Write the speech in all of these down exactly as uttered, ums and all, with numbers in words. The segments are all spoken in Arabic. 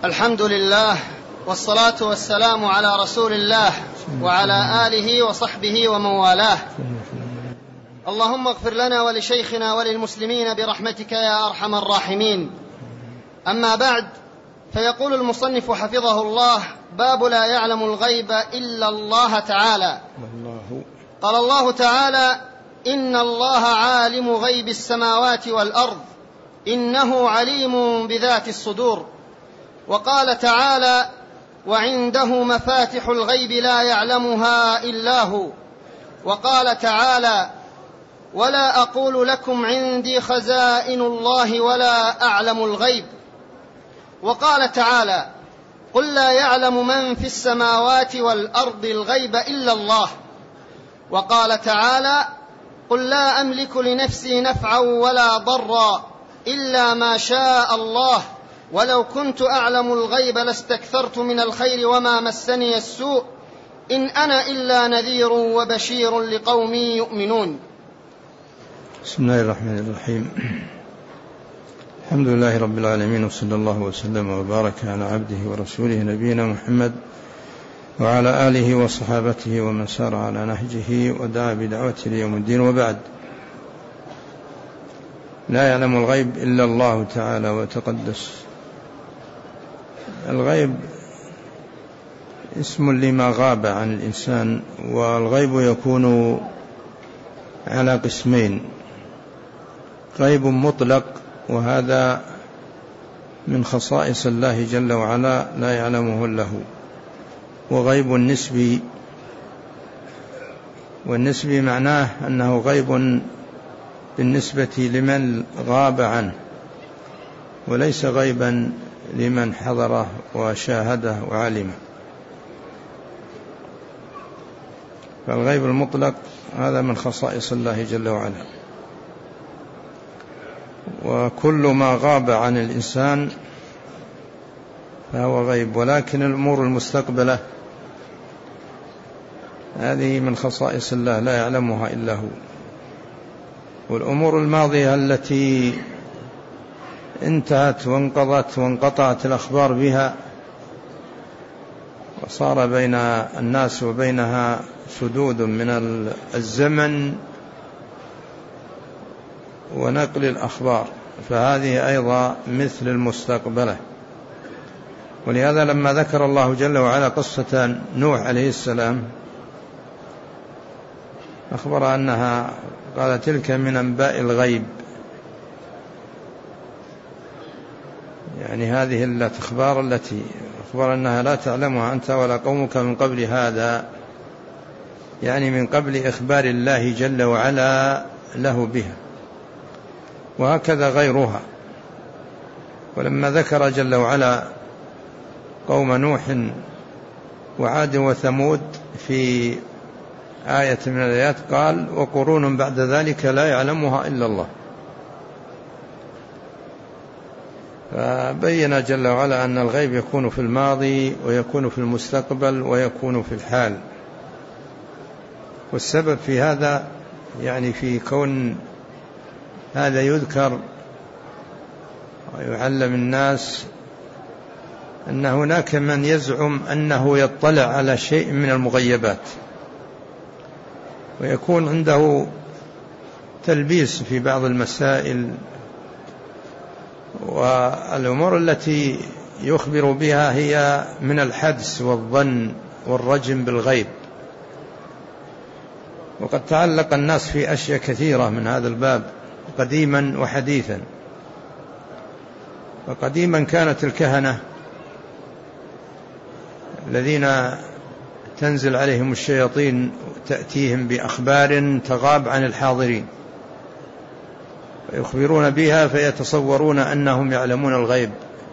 الحمد لله والصلاة والسلام على رسول الله وعلى آله وصحبه ومن والاه. اللهم اغفر لنا ولشيخنا وللمسلمين برحمتك يا أرحم الراحمين. أما بعد، فيقول المصنف حفظه الله: باب لا يعلم الغيب إلا الله تعالى. قال الله تعالى: إن الله عالم غيب السماوات والأرض إنه عليم بذات الصدور. وقال تعالى: وعنده مفاتح الغيب لا يعلمها إلا هو. وقال تعالى: ولا أقول لكم عندي خزائن الله ولا أعلم الغيب. وقال تعالى: قل لا يعلم من في السماوات والأرض الغيب إلا الله. وقال تعالى: قل لا أملك لنفسي نفعا ولا ضرا إلا ما شاء الله ولو كنت أعلم الغيب لاستكثرت من الخير وما مسني السوء إن أنا إلا نذير وبشير لقوم يؤمنون. بسم الله الرحمن الرحيم. الحمد لله رب العالمين، وصلى الله وسلم وبارك على عبده ورسوله نبينا محمد وعلى آله وصحابته ومن سار على نهجه ودعا بدعوته ليوم الدين. وبعد، لا يعلم الغيب إلا الله تعالى وتقدس. الغيب اسم لما غاب عن الإنسان، والغيب يكون على قسمين: غيب مطلق، وهذا من خصائص الله جل وعلا لا يعلمه إلا هو، وغيب نسبي، والنسبي معناه أنه غيب بالنسبة لمن غاب عنه، وليس غيبا لمن حضره وشاهده وعلمه. فالغيب المطلق هذا من خصائص الله جل وعلا، وكل ما غاب عن الإنسان فهو غيب. ولكن الأمور المستقبلة هذه من خصائص الله لا يعلمها إلا هو، والأمور الماضية التي انتهت وانقضت وانقطعت الأخبار بها وصار بين الناس وبينها سدود من الزمن ونقل الأخبار، فهذه أيضا مثل المستقبلة. ولهذا لما ذكر الله جل وعلا قصة نوح عليه السلام أخبر أنها قال: تلك من أنباء الغيب، يعني هذه الأخبار التي أخبر أنها لا تعلمها أنت ولا قومك من قبل هذا، يعني من قبل إخبار الله جل وعلا له بها، وهكذا غيرها. ولما ذكر جل وعلا قوم نوح وعاد وثمود في آية من الآيات قال: وقرون بعد ذلك لا يعلمها إلا الله. فبين جل وعلا أن الغيب يكون في الماضي ويكون في المستقبل ويكون في الحال. والسبب في هذا يعني في كون هذا يذكر ويعلم الناس أن هناك من يزعم أنه يطلع على شيء من المغيبات، ويكون عنده تلبيس في بعض المسائل، والأمور التي يخبر بها هي من الحدس والظن والرجم بالغيب. وقد تعلق الناس في أشياء كثيرة من هذا الباب قديما وحديثا. فقديما كانت الكهنة الذين تنزل عليهم الشياطين تأتيهم بأخبار تغاب عن الحاضرين ويخبرون بها، فيتصورون أنهم يعلمون الغيب،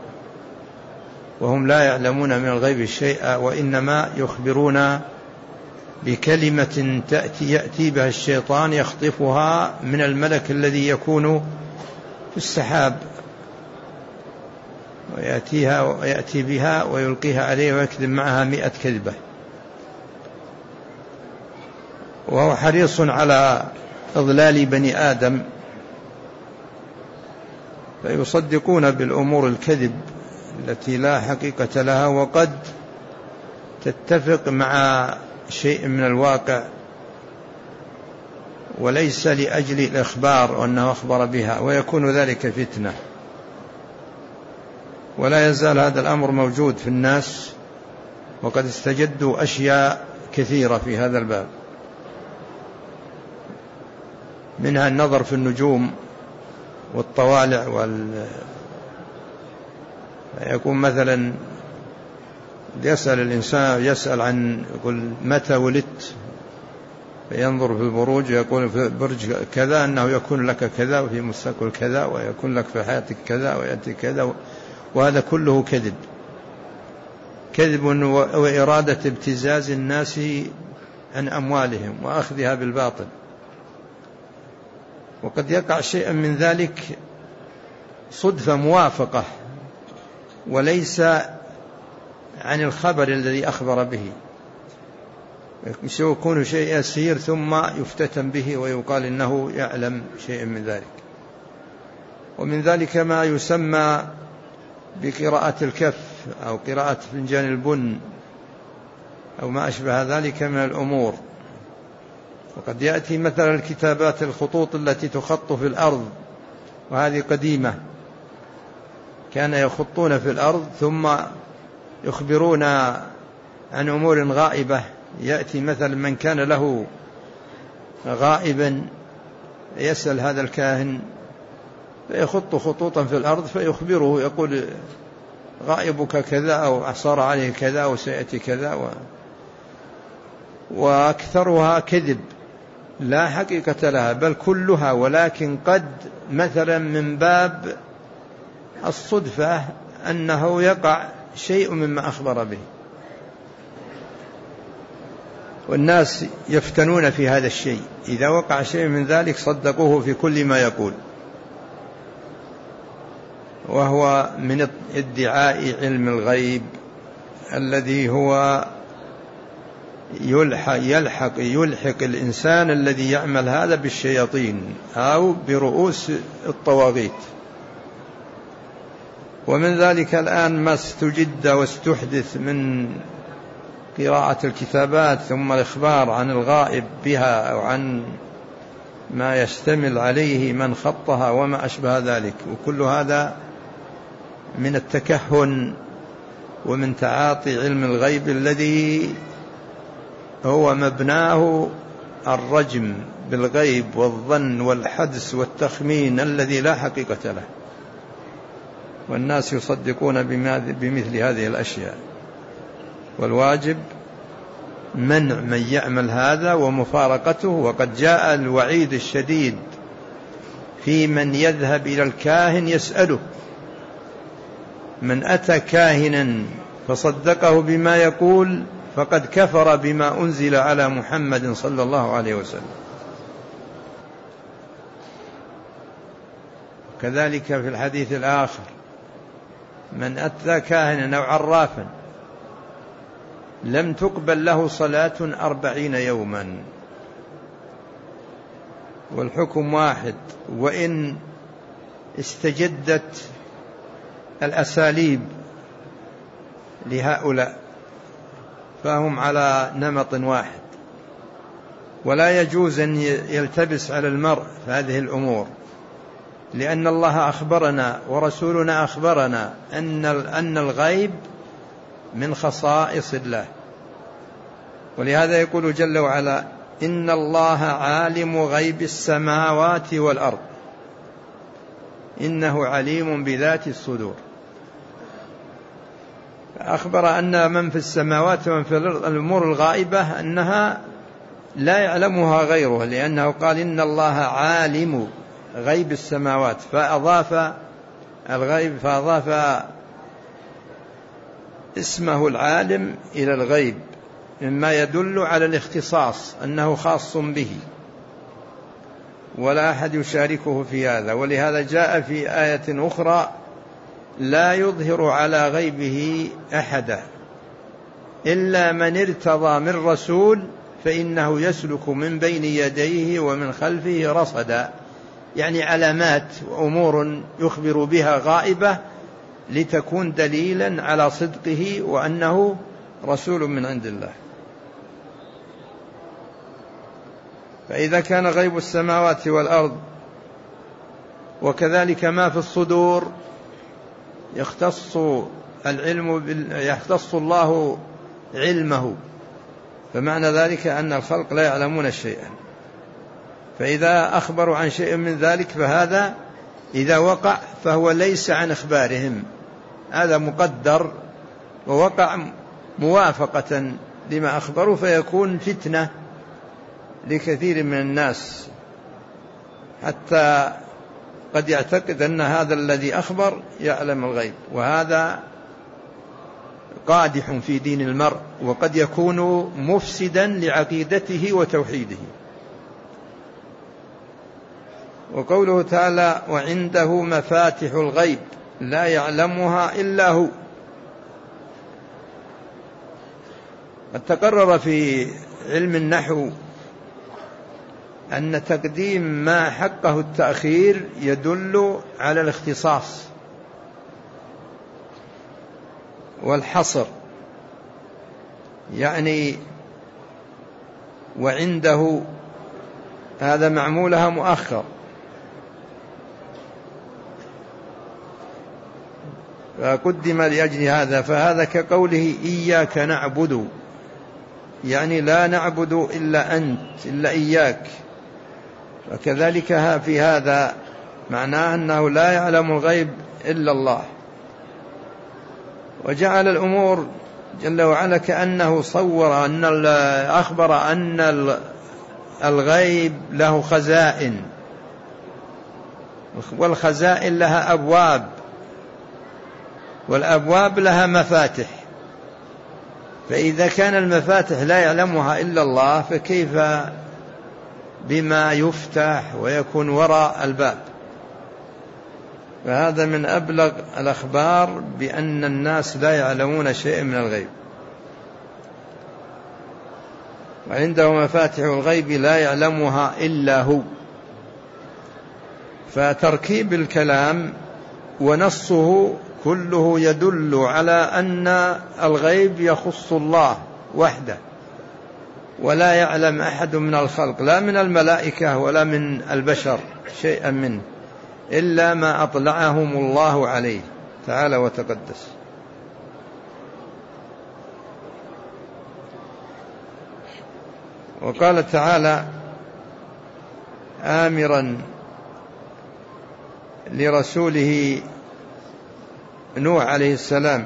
وهم لا يعلمون من الغيب شيئا، وإنما يخبرون بكلمة تأتي يأتي بها الشيطان يخطفها من الملك الذي يكون في السحاب، ويأتيها ويأتي بها ويلقيها عليه ويكذب معها مئة كذبة. وهو حريص على إضلال بني آدم، فيصدقون بالأمور الكذب التي لا حقيقة لها، وقد تتفق مع شيء من الواقع وليس لأجل الإخبار وأنه أخبر بها، ويكون ذلك فتنة. ولا يزال هذا الأمر موجود في الناس، وقد استجدوا أشياء كثيرة في هذا الباب، منها النظر في النجوم والطوالع وال... يكون مثلا يسأل الإنسان يسأل عن يقول متى ولدت، فينظر في البروج يقول في برج كذا أنه يكون لك كذا وفي مستقبل كذا ويكون لك في حياتك كذا ويأتي كذا، وهذا كله كذب كذب وإرادة ابتزاز الناس عن أموالهم وأخذها بالباطل. وقد يقع شيئا من ذلك صدفة موافقة وليس عن الخبر الذي أخبر به، يكون شيء يسير ثم يفتتن به ويقال إنه يعلم شيء من ذلك. ومن ذلك ما يسمى بقراءة الكف أو قراءة فنجان البن أو ما أشبه ذلك من الأمور. وقد يأتي مثلا الكتابات الخطوط التي تخط في الأرض، وهذه قديمة، كان يخطون في الأرض ثم يخبرون عن أمور غائبة. يأتي مثلا من كان له غائبا يسأل هذا الكاهن فيخط خطوطا في الأرض فيخبره، يقول غائبك كذا أو صار عليه كذا وسيأتي كذا و... وأكثرها كذب لا حقيقة لها، بل كلها، ولكن قد مثلا من باب الصدفة أنه يقع شيء مما أخبر به، والناس يفتنون في هذا الشيء، إذا وقع شيء من ذلك صدقوه في كل ما يقول، وهو من ادعاء علم الغيب الذي هو يلحق, يلحق, يلحق الإنسان الذي يعمل هذا بالشياطين أو برؤوس الطواغيت. ومن ذلك الآن ما استجد واستحدث من قراءة الكتابات ثم الإخبار عن الغائب بها أو عن ما يشتمل عليه من خطها وما أشبه ذلك، وكل هذا من التكهن ومن تعاطي علم الغيب الذي هو مبناه الرجم بالغيب والظن والحدس والتخمين الذي لا حقيقة له، والناس يصدقون بمثل هذه الأشياء. والواجب منع من يعمل هذا ومفارقته. وقد جاء الوعيد الشديد في من يذهب إلى الكاهن يسأله، من أتى كاهنا فصدقه بما يقول فقد كفر بما أنزل على محمد صلى الله عليه وسلم. كذلك في الحديث الآخر من أتى كاهنا أو عرافا لم تقبل له صلاة أربعين يوما، والحكم واحد، وإن استجدت الأساليب لهؤلاء فهم على نمط واحد. ولا يجوز أن يلتبس على المرء في هذه الأمور، لأن الله أخبرنا ورسولنا أخبرنا أن أن الغيب من خصائص الله. ولهذا يقول جل وعلا إن الله عالم غيب السماوات والأرض إنه عليم بذات الصدور. أخبر أن من في السماوات ومن في الأرض الأمور الغائبة أنها لا يعلمها غيره، لأنه قال إن الله عالم غيب السماوات، فأضاف الغيب فأضاف اسمه العالم إلى الغيب، مما يدل على الاختصاص أنه خاص به ولا أحد يشاركه في هذا. ولهذا جاء في آية أخرى لا يظهر على غيبه أحدا إلا من ارتضى من رسول فإنه يسلك من بين يديه ومن خلفه رصدا، يعني علامات وأمور يخبر بها غائبة لتكون دليلا على صدقه وأنه رسول من عند الله. فإذا كان غيب السماوات والأرض وكذلك ما في الصدور يختص العلم يختص الله علمه، فمعنى ذلك أن الخلق لا يعلمون شيئا. فإذا أخبروا عن شيء من ذلك فهذا إذا وقع فهو ليس عن إخبارهم، هذا مقدر ووقع موافقة لما أخبروا، فيكون فتنة لكثير من الناس حتى قد يعتقد أن هذا الذي أخبر يعلم الغيب، وهذا قادح في دين المرء، وقد يكون مفسدا لعقيدته وتوحيده. وقوله تعالى وعنده مفاتح الغيب لا يعلمها إلا هو. قد تقرر في علم النحو أن تقديم ما حقه التأخير يدل على الاختصاص والحصر، يعني وعنده هذا معمولها مؤخر، فقدم لأجل هذا، فهذا كقوله إياك نعبد، يعني لا نعبد إلا أنت إلا إياك. وكذلك في هذا معناه أنه لا يعلم الغيب إلا الله، وجعل الأمور جل وعلا كأنه صور أن أخبر أن الغيب له خزائن، والخزائن لها أبواب، والأبواب لها مفاتح. فإذا كان المفاتح لا يعلمها إلا الله فكيف بما يفتح ويكون وراء الباب؟ فهذا من أبلغ الأخبار بأن الناس لا يعلمون شيئا من الغيب. وعنده مفاتح الغيب لا يعلمها إلا هو. فتركيب الكلام ونصه كله يدل على أن الغيب يخص الله وحده، ولا يعلم أحد من الخلق لا من الملائكة ولا من البشر شيئا منه إلا ما أطلعهم الله عليه تعالى وتقدس. وقال تعالى آمرا لرسوله نوح عليه السلام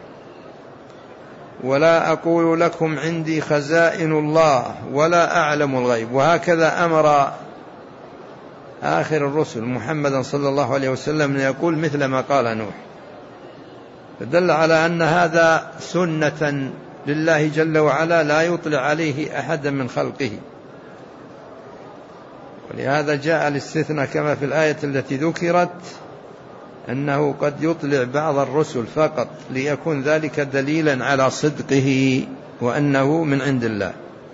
ولا أقول لكم عندي خزائن الله ولا أعلم الغيب. وهكذا أمر آخر الرسل محمدا صلى الله عليه وسلم أن يقول مثل ما قال نوح، فدل على أن هذا سنة لله جل وعلا لا يطلع عليه أحدا من خلقه. ولهذا جاء الاستثناء كما في الآية التي ذكرت أنه قد يطلع بعض الرسل فقط ليكون ذلك دليلا على صدقه وأنه من عند الله.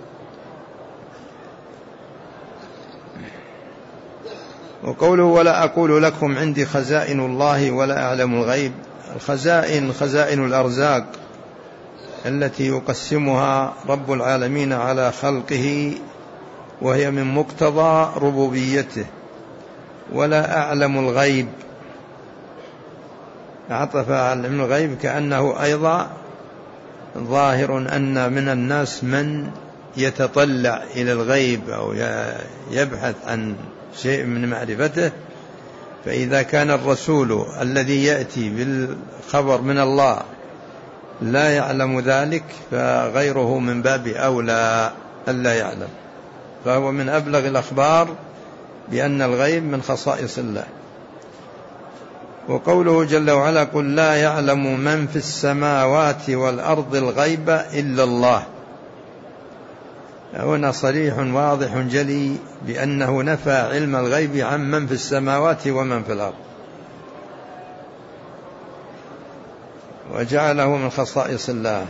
وقوله ولا أقول لكم عندي خزائن الله ولا أعلم الغيب، الخزائن خزائن الأرزاق التي يقسمها رب العالمين على خلقه، وهي من مقتضى ربوبيته. ولا أعلم الغيب عطف على علم الغيب كأنه أيضا ظاهر أن من الناس من يتطلع إلى الغيب أو يبحث عن شيء من معرفته. فإذا كان الرسول الذي يأتي بالخبر من الله لا يعلم ذلك فغيره من باب أولى ألا يعلم، فهو من أبلغ الأخبار بأن الغيب من خصائص الله. وقوله جل وعلا قل لا يعلم من في السماوات والأرض الغيب إلا الله، هنا صريح واضح جلي بأنه نفى علم الغيب عن من في السماوات ومن في الأرض، وجعله من خصائص الله.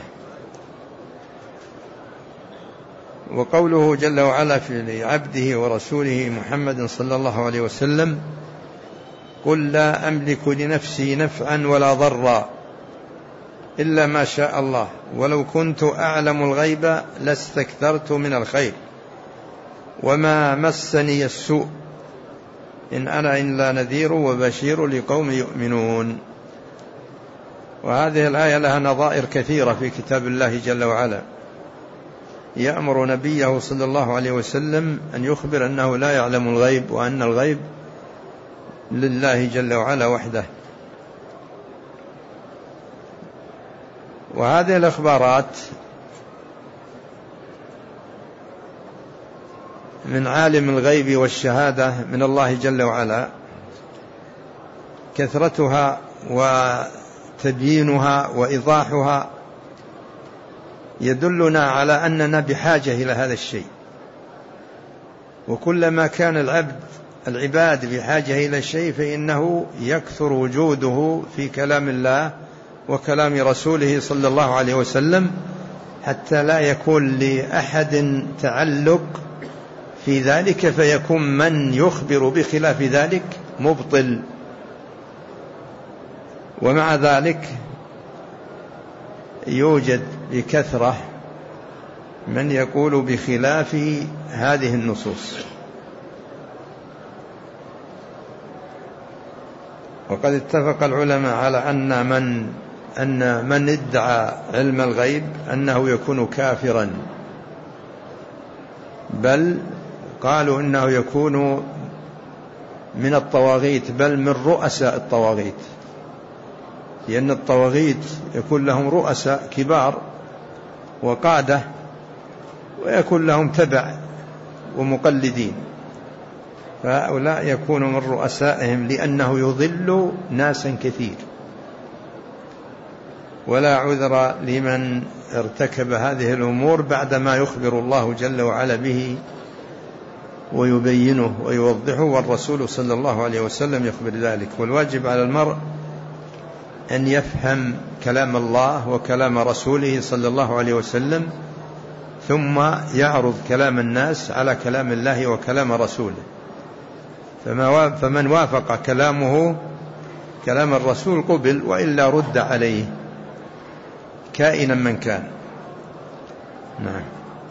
وقوله جل وعلا في عبده ورسوله محمد صلى الله عليه وسلم قل لا أملك لنفسي نفعا ولا ضرا إلا ما شاء الله ولو كنت أعلم الغيب لاستكثرت من الخير وما مسني السوء إن أنا إلا نذير وبشير لقوم يؤمنون. وهذه الآية لها نظائر كثيرة في كتاب الله جل وعلا، يأمر نبيه صلى الله عليه وسلم أن يخبر أنه لا يعلم الغيب وأن الغيب لله جل وعلا وحده. وهذه الأخبارات من عالم الغيب والشهادة من الله جل وعلا، كثرتها وتبيينها وإيضاحها يدلنا على أننا بحاجة إلى هذا الشيء، وكلما كان العبد العباد بحاجة إلى شيء فإنه يكثر وجوده في كلام الله وكلام رسوله صلى الله عليه وسلم، حتى لا يكون لأحد تعلق في ذلك فيكون من يخبر بخلاف ذلك مبطل. ومع ذلك يوجد بكثرة من يقول بخلاف هذه النصوص. وقد اتفق العلماء على أن من أن من ادعى علم الغيب أنه يكون كافرا، بل قالوا إنه يكون من الطواغيت، بل من رؤساء الطواغيت، لأن الطواغيت يكون لهم رؤساء كبار وقادة ويكون لهم تبع ومقلدين، فهؤلاء يكون من رؤسائهم لأنه يضل ناسا كثير. ولا عذر لمن ارتكب هذه الأمور بعدما يخبر الله جل وعلا به ويبينه ويوضحه، والرسول صلى الله عليه وسلم يخبر ذلك. والواجب على المرء أن يفهم كلام الله وكلام رسوله صلى الله عليه وسلم، ثم يعرض كلام الناس على كلام الله وكلام رسوله، فمن وافق كلامه كلام الرسول قبل، وإلا رد عليه كائنا من كان. نعم.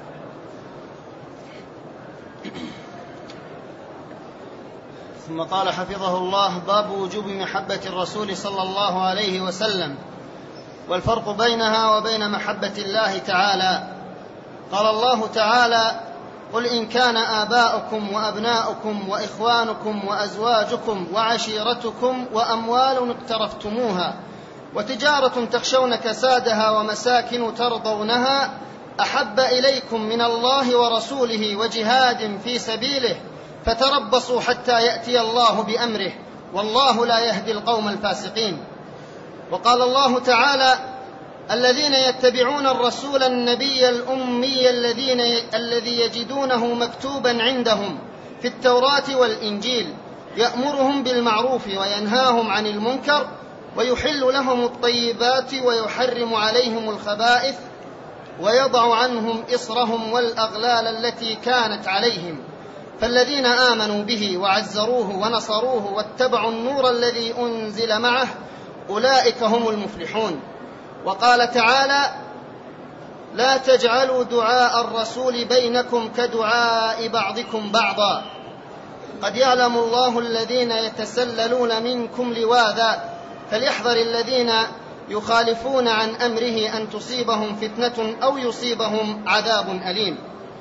ثم قال حفظه الله: باب وجوب محبة الرسول صلى الله عليه وسلم والفرق بينها وبين محبة الله تعالى. قال الله تعالى: قل إن كان آباؤكم وأبناؤكم وإخوانكم وأزواجكم وعشيرتكم وأموال اقترفتموها وتجارة تخشون كسادها ومساكن ترضونها أحب إليكم من الله ورسوله وجهاد في سبيله فتربصوا حتى يأتي الله بأمره والله لا يهدي القوم الفاسقين. وقال الله تعالى: الذين يتبعون الرسول النبي الأمي الذين الذي يجدونه مكتوبا عندهم في التوراة والإنجيل يأمرهم بالمعروف وينهاهم عن المنكر ويحل لهم الطيبات ويحرم عليهم الخبائث ويضع عنهم إصرهم والأغلال التي كانت عليهم، فالذين آمنوا به وعزروه ونصروه واتبعوا النور الذي أنزل معه أولئك هم المفلحون. وقال تعالى: لا تجعلوا دعاء الرسول بينكم كدعاء بعضكم بعضا قد يعلم الله الذين يتسللون منكم لواذا فليحذر الذين يخالفون عن أمره أن تصيبهم فتنة أو يصيبهم عذاب أليم.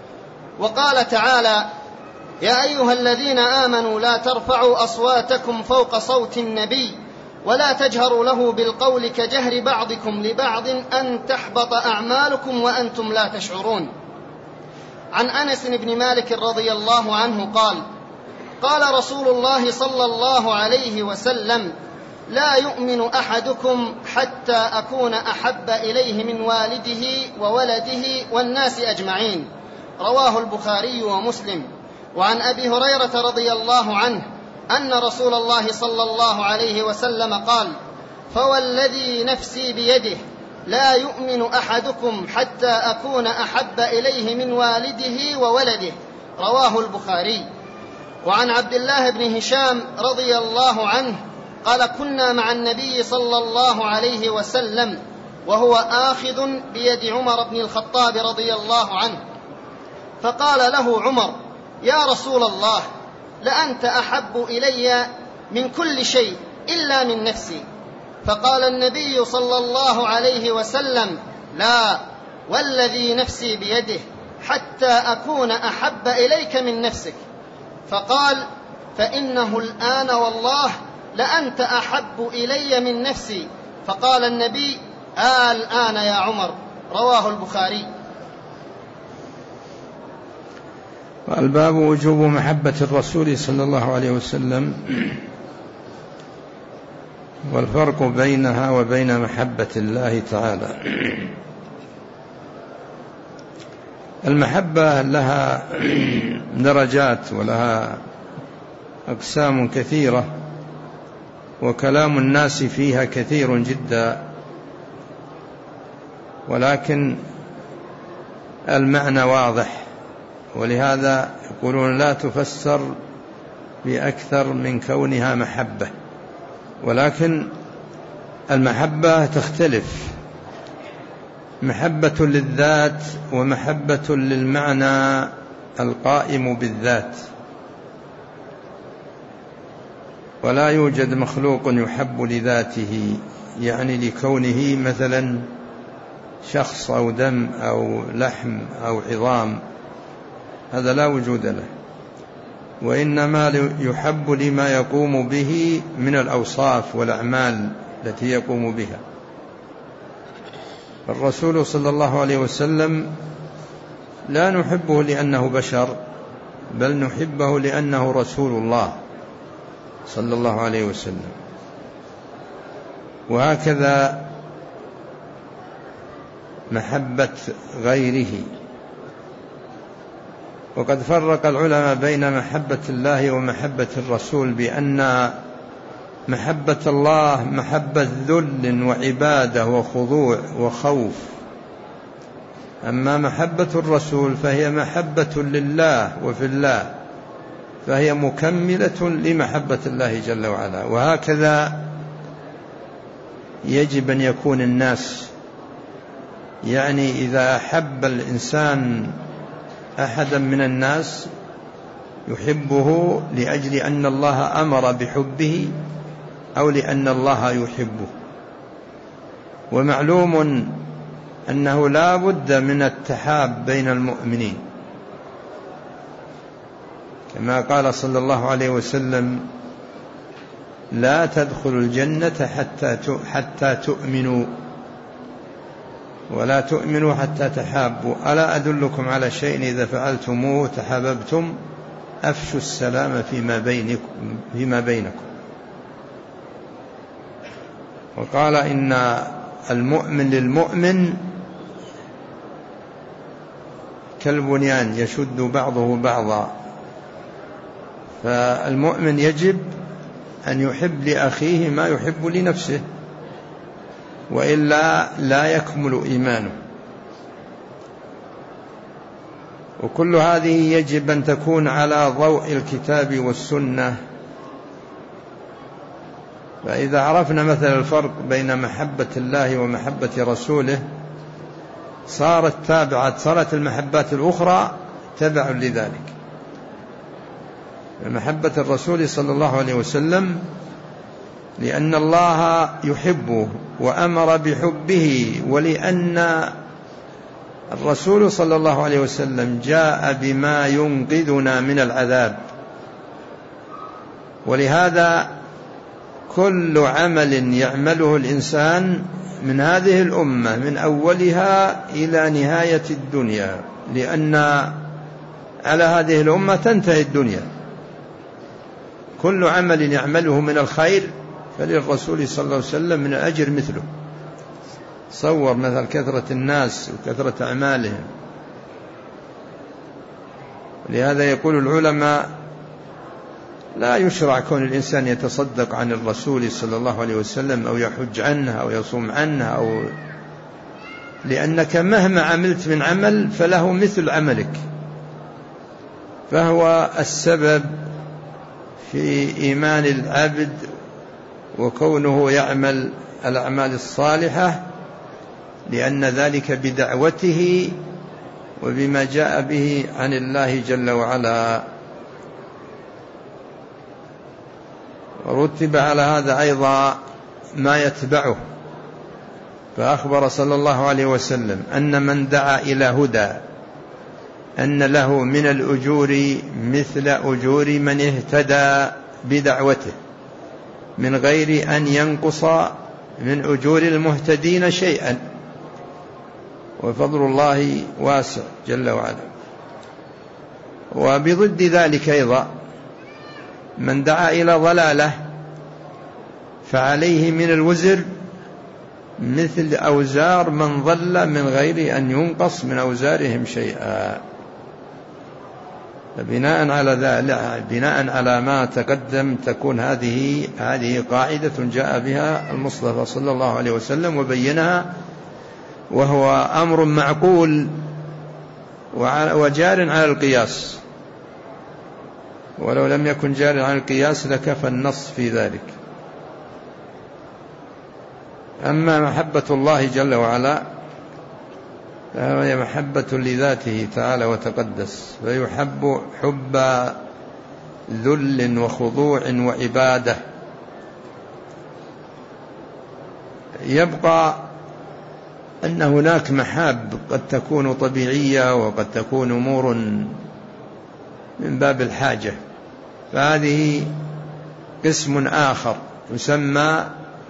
وقال تعالى: يا أيها الذين آمنوا لا ترفعوا أصواتكم فوق صوت النبي ولا تجهروا له بالقول كجهر بعضكم لبعض أن تحبط أعمالكم وأنتم لا تشعرون. عن أنس بن مالك رضي الله عنه قال: قال رسول الله صلى الله عليه وسلم: لا يؤمن أحدكم حتى أكون أحب إليه من والده وولده والناس أجمعين. رواه البخاري ومسلم. وعن أبي هريرة رضي الله عنه أن رسول الله صلى الله عليه وسلم قال: فوالذي نفسي بيده لا يؤمن أحدكم حتى أكون أحب إليه من والده وولده. رواه البخاري. وعن عبد الله بن هشام رضي الله عنه قال كنا مع النبي صلى الله عليه وسلم وهو آخذ بيد عمر بن الخطاب رضي الله عنه، فقال له عمر: يا رسول الله، لأنت أحب إلي من كل شيء إلا من نفسي. فقال النبي صلى الله عليه وسلم: لا، والذي نفسي بيده، حتى أكون أحب إليك من نفسك. فقال: فإنه الآن والله لأنت أحب إلي من نفسي. فقال النبي: آه الآن يا عمر. رواه البخاري. الباب وجوب محبة الرسول صلى الله عليه وسلم والفرق بينها وبين محبة الله تعالى. المحبة لها درجات ولها أقسام كثيرة، وكلام الناس فيها كثير جدا، ولكن المعنى واضح، ولهذا يقولون لا تفسر بأكثر من كونها محبة. ولكن المحبة تختلف، محبة للذات ومحبة للمعنى القائم بالذات. ولا يوجد مخلوق يحب لذاته، يعني لكونه مثلا شخص أو دم أو لحم أو عظام، هذا لا وجود له، وإنما يحب لما يقوم به من الأوصاف والأعمال التي يقوم بها. الرسول صلى الله عليه وسلم لا نحبه لأنه بشر، بل نحبه لأنه رسول الله صلى الله عليه وسلم. وهكذا محبة غيره. وقد فرق العلماء بين محبة الله ومحبة الرسول بأن محبة الله محبة ذل وعبادة وخضوع وخوف، أما محبة الرسول فهي محبة لله وفي الله، فهي مكملة لمحبة الله جل وعلا. وهكذا يجب أن يكون الناس، يعني إذا أحب الإنسان أحدا من الناس يحبه لأجل أن الله أمر بحبه أو لأن الله يحبه. ومعلوم أنه لا بد من التحاب بين المؤمنين، كما قال صلى الله عليه وسلم: لا تدخلوا الجنة حتى حتى تؤمنوا، ولا تؤمنوا حتى تحابوا، ألا أدلكم على شيء إذا فعلتموه تحاببتم؟ أفشوا السلام فيما بينكم فيما بينكم. وقال: إن المؤمن للمؤمن كالبنيان يشد بعضه بعضا. فالمؤمن يجب أن يحب لأخيه ما يحب لنفسه، وإلا لا يكمل إيمانه. وكل هذه يجب أن تكون على ضوء الكتاب والسنة. فإذا عرفنا مثلا الفرق بين محبة الله ومحبة رسوله صارت تابعة، صارت المحبات الأخرى تبع لذلك. محبة الرسول صلى الله عليه وسلم لأن الله يحبه وأمر بحبه، ولأن الرسول صلى الله عليه وسلم جاء بما ينقذنا من العذاب. ولهذا كل عمل يعمله الإنسان من هذه الأمة من أولها إلى نهاية الدنيا، لأن على هذه الأمة تنتهي الدنيا، كل عمل يعمله من الخير فللرسول صلى الله عليه وسلم من الأجر مثله. صور مثل كثرة الناس وكثرة أعمالهم. لهذا يقول العلماء: لا يشرع كون الإنسان يتصدق عن الرسول صلى الله عليه وسلم أو يحج عنه أو يصوم عنه، أو لأنك مهما عملت من عمل فله مثل عملك، فهو السبب في إيمان العبد وكونه يعمل الأعمال الصالحة، لأن ذلك بدعوته وبما جاء به عن الله جل وعلا. ورتب على هذا أيضا ما يتبعه، فأخبر صلى الله عليه وسلم أن من دعا إلى هدى أن له من الأجور مثل أجور من اهتدى بدعوته من غير أن ينقص من أجور المهتدين شيئا، وفضل الله واسع جل وعلا. وبضد ذلك أيضا من دعا إلى ضلالة فعليه من الوزر مثل أوزار من ضل من غير أن ينقص من أوزارهم شيئا. بناء على ذلك، بناء على ما تقدم، تكون هذه هذه قاعدة جاء بها المصطفى صلى الله عليه وسلم وبينها، وهو أمر معقول وجار على القياس، ولو لم يكن جار على القياس لكفى النص في ذلك. أما محبة الله جل وعلا فهي محبة لذاته تعالى وتقدس، فيحب حب ذل وخضوع وعبادة. يبقى أن هناك محاب قد تكون طبيعية وقد تكون أمور من باب الحاجة، فهذه قسم آخر يسمى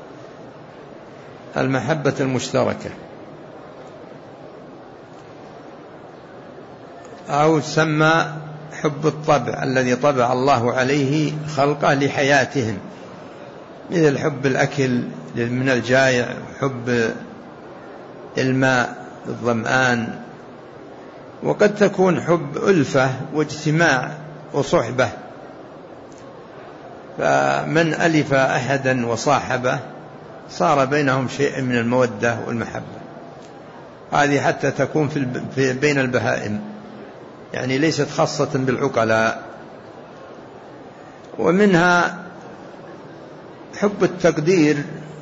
المحبة المشتركة، أو تسمى حب الطبع الذي طبع الله عليه خلقه لحياتهم، مثل حب الأكل من الجائع، حب الماء الظمآن. وقد تكون حب ألفة واجتماع وصحبة، فمن ألف أحدا وصاحبه صار بينهم شيء من المودة والمحبة. هذه حتى تكون في بين البهائم، يعني ليست خاصة بالعقلاء. ومنها حب التقدير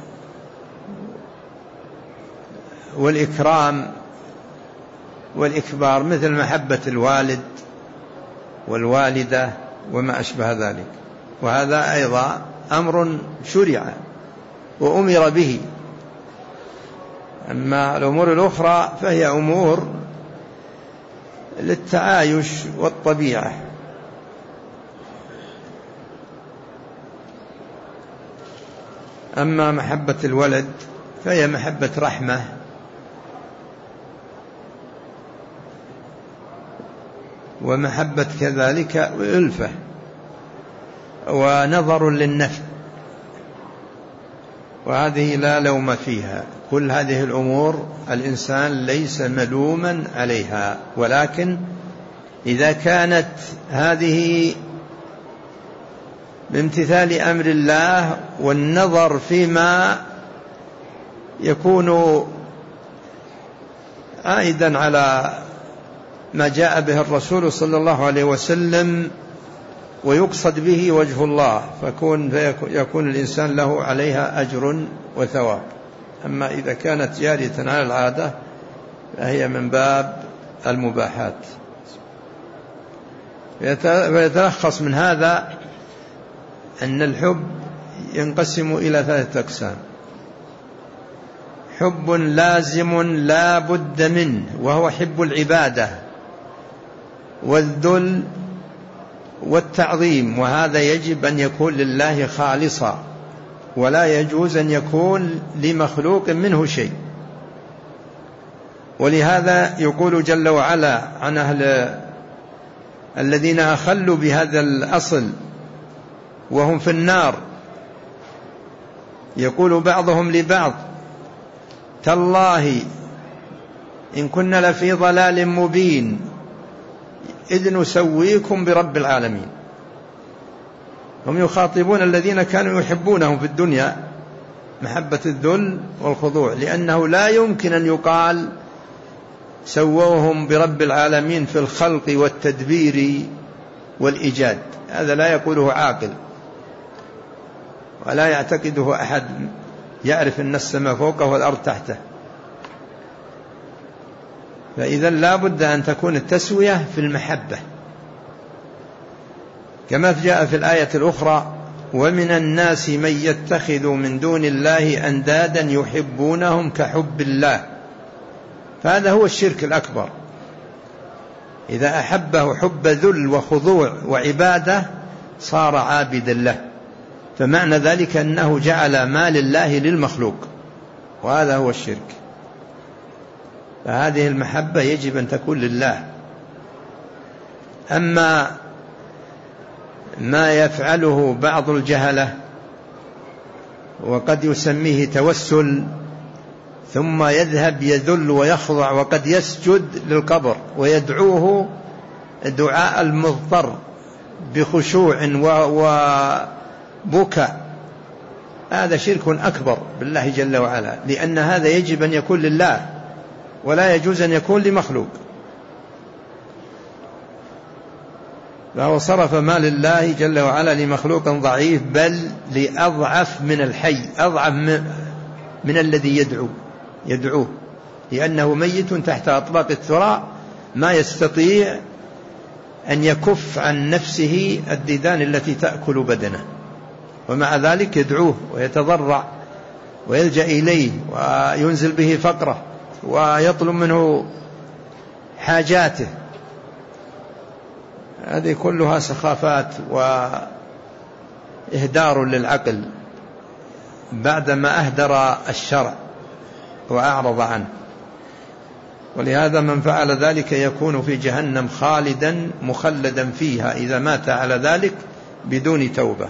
والإكرام والإكبار، مثل محبة الوالد والوالدة وما أشبه ذلك، وهذا أيضا أمر شرع وأمر به. أما الأمور الأخرى فهي أمور للتعايش والطبيعة. أما محبة الولد فهي محبة رحمة ومحبة كذلك ألفة ونظر للنفع، وهذه لا لوم فيها. كل هذه الأمور الإنسان ليس ملوما عليها، ولكن إذا كانت هذه بامتثال أمر الله والنظر فيما يكون عائدا على ما جاء به الرسول صلى الله عليه وسلم ويقصد به وجه الله، فكون فيكون الإنسان له عليها أجر وثواب. أما إذا كانت جارية على العادة فهي من باب المباحات. فيتلخص من هذا أن الحب ينقسم إلى ثلاثة أقسام: حب لازم لا بد منه وهو حب العبادة والذل والتعظيم، وهذا يجب أن يكون لله خالصا، ولا يجوز أن يكون لمخلوق منه شيء. ولهذا يقول جل وعلا عن أهل الذين أخلوا بهذا الأصل وهم في النار، يقول بعضهم لبعض: تالله إن كنا لفي ضلال مبين إذ نسويكم برب العالمين. هم يخاطبون الذين كانوا يحبونهم في الدنيا محبة الذل والخضوع، لأنه لا يمكن أن يقال سووهم برب العالمين في الخلق والتدبير والإيجاد، هذا لا يقوله عاقل. ولا يعتقده أحد يعرف أن السماء فوقه والأرض تحته. فإذا لا بد أن تكون التسوية في المحبة، كما جاء في الآية الأخرى: ومن الناس من يتخذ من دون الله أندادا يحبونهم كحب الله. فهذا هو الشرك الأكبر، إذا أحبه حب ذل وخضوع وعبادة صار عابدا له، فمعنى ذلك أنه جعل ما لله للمخلوق، وهذا هو الشرك. فهذه المحبة يجب أن تكون لله. أما ما يفعله بعض الجهلة وقد يسميه توسل، ثم يذهب يذل ويخضع وقد يسجد للقبر ويدعوه دعاء المضطر بخشوع وبكاء، هذا شرك أكبر بالله جل وعلا، لأن هذا يجب أن يكون لله ولا يجوز أن يكون لمخلوق. فهو صرف ما لله جل وعلا لمخلوق ضعيف، بل لأضعف من الحي، أضعف من الذي يدعو يدعوه، لأنه ميت تحت أطباق الثراء ما يستطيع أن يكف عن نفسه الديدان التي تأكل بدنه، ومع ذلك يدعوه ويتضرع ويلجأ إليه وينزل به فقره ويطلب منه حاجاته. هذه كلها سخافات وإهدار للعقل بعدما أهدر الشرع وأعرض عنه. ولهذا من فعل ذلك يكون في جهنم خالدا مخلدا فيها إذا مات على ذلك بدون توبة.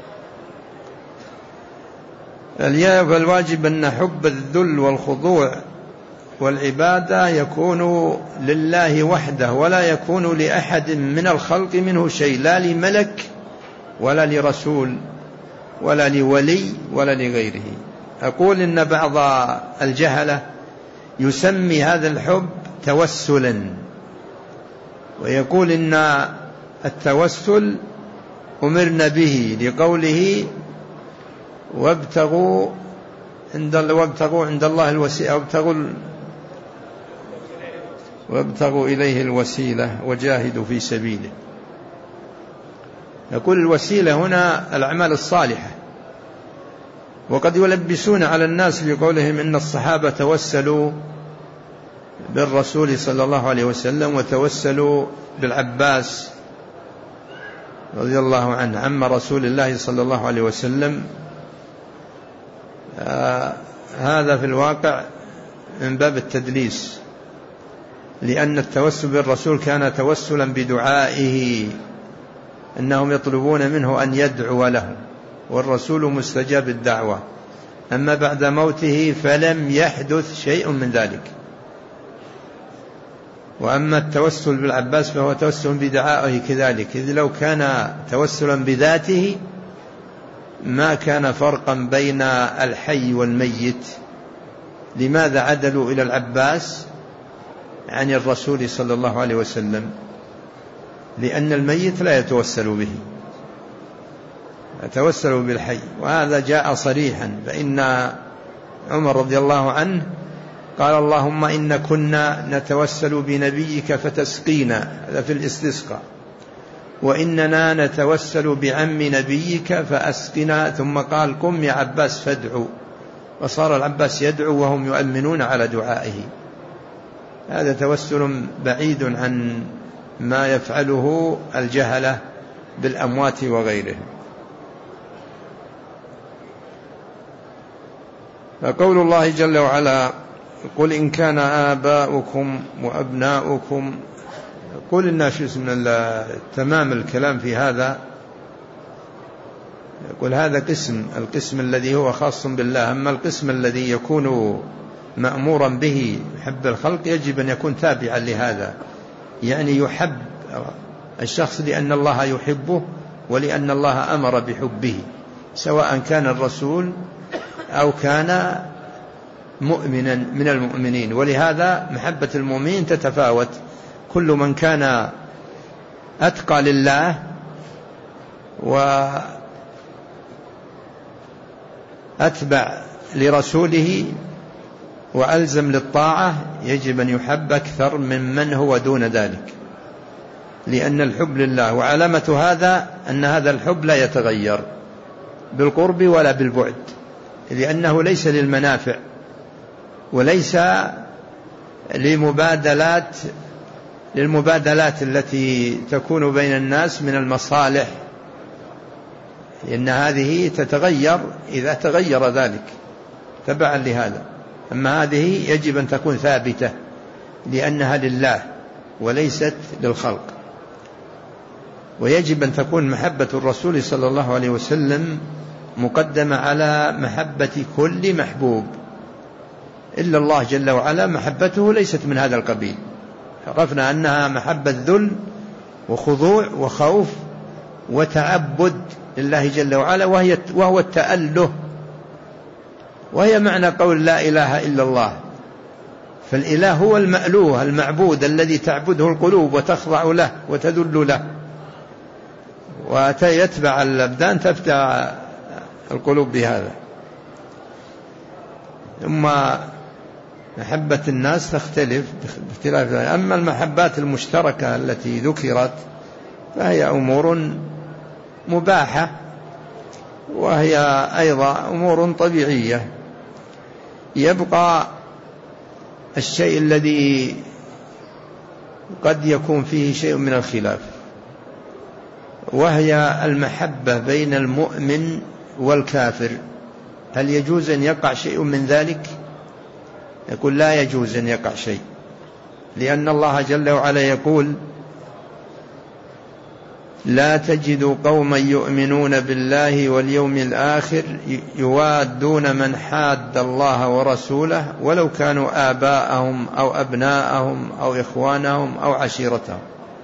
فالواجب أن حب الذل والخضوع والعبادة يكون لله وحده، ولا يكون لأحد من الخلق منه شيء، لا لملك ولا لرسول ولا لولي ولا لغيره. أقول إن بعض الجهلة يسمي هذا الحب توسلا، ويقول إن التوسل أمرنا به لقوله وابتغوا عند وابتغوا عند الله الوسيلة وابتغوا وابتغوا إليه الوسيلة وجاهدوا في سبيله. يقول الوسيلة هنا الأعمال الصالحة، وقد يلبسون على الناس بقولهم إن الصحابة توسلوا بالرسول صلى الله عليه وسلم وتوسلوا بالعباس رضي الله عنه عم رسول الله صلى الله عليه وسلم. آه هذا في الواقع من باب التدليس، لأن التوسل بالرسول كان توسلا بدعائه، أنهم يطلبون منه أن يدعو لهم، والرسول مستجاب الدعوة. أما بعد موته فلم يحدث شيء من ذلك. وأما التوسل بالعباس فهو توسل بدعائه كذلك، إذ لو كان توسلا بذاته ما كان فرقا بين الحي والميت. لماذا عدلوا إلى العباس عن الرسول صلى الله عليه وسلم؟ لأن الميت لا يتوسل به، يتوسل بالحي، وهذا جاء صريحا. فإن عمر رضي الله عنه قال اللهم إن كنا نتوسل بنبيك فتسقينا، هذا في الاستسقاء، وإننا نتوسل بعم نبيك فأسقنا، ثم قال قم يا عباس فادعو، وصار العباس يدعو وهم يؤمنون على دعائه. هذا توسل بعيد عن ما يفعله الجهلة بالأموات وغيرهم. فقول الله جل وعلا قل إن كان آباؤكم وأبناؤكم، قل الناس من تمام الكلام في هذا، يقول هذا قسم، القسم الذي هو خاص بالله. أما القسم الذي يكون مأمورا به حب الخلق يجب أن يكون تابعا لهذا، يعني يحب الشخص لأن الله يحبه ولأن الله أمر بحبه، سواء كان الرسول أو كان مؤمنا من المؤمنين. ولهذا محبة المؤمنين تتفاوت، كل من كان أتقى لله أتبع لرسوله وألزم للطاعة يجب أن يحب أكثر من من هو دون ذلك، لأن الحب لله، وعلامة هذا أن هذا الحب لا يتغير بالقرب ولا بالبعد، لأنه ليس للمنافع وليس لمبادلات للمبادلات التي تكون بين الناس من المصالح، إن هذه تتغير إذا تغير ذلك تبعا لهذا، أما هذه يجب أن تكون ثابتة لأنها لله وليست للخلق. ويجب أن تكون محبة الرسول صلى الله عليه وسلم مقدمة على محبة كل محبوب، إلا الله جل وعلا محبته ليست من هذا القبيل. عرفنا أنها محبة ذل وخضوع وخوف وتعبد لله جل وعلا، وهي وهو التأله، وهي معنى قول لا إله إلا الله. فالإله هو المألوه المعبود الذي تعبده القلوب وتخضع له وتذل له، ويتبع الأبدان تفتع القلوب بهذا. ثم محبة الناس تختلف باختلاف، أما المحبات المشتركة التي ذكرت فهي أمور مباحة، وهي أيضا أمور طبيعية. يبقى الشيء الذي قد يكون فيه شيء من الخلاف، وهي المحبة بين المؤمن والكافر. هل يجوز أن يقع شيء من ذلك؟ يقول لا يجوز أن يقع شيء، لأن الله جل وعلا يقول لا تجد قوما يؤمنون بالله واليوم الآخر يوادون من حاد الله ورسوله ولو كانوا آباءهم أو أبناءهم أو إخوانهم أو عشيرتهم.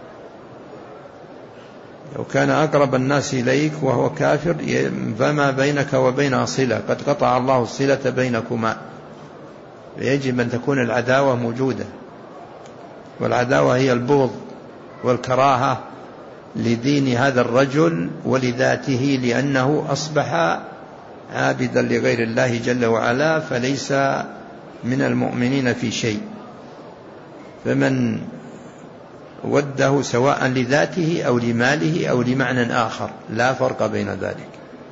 لو كان أقرب الناس إليك وهو كافر فما بينك وبينه صلة، قد قطع الله الصلة بينكما. يجب أن تكون العداوة موجودة، والعداوة هي البغض والكراهة لدين هذا الرجل ولذاته، لأنه أصبح عابدا لغير الله جل وعلا، فليس من المؤمنين في شيء. فمن وده سواء لذاته أو لماله أو لمعنى آخر لا فرق بين ذلك.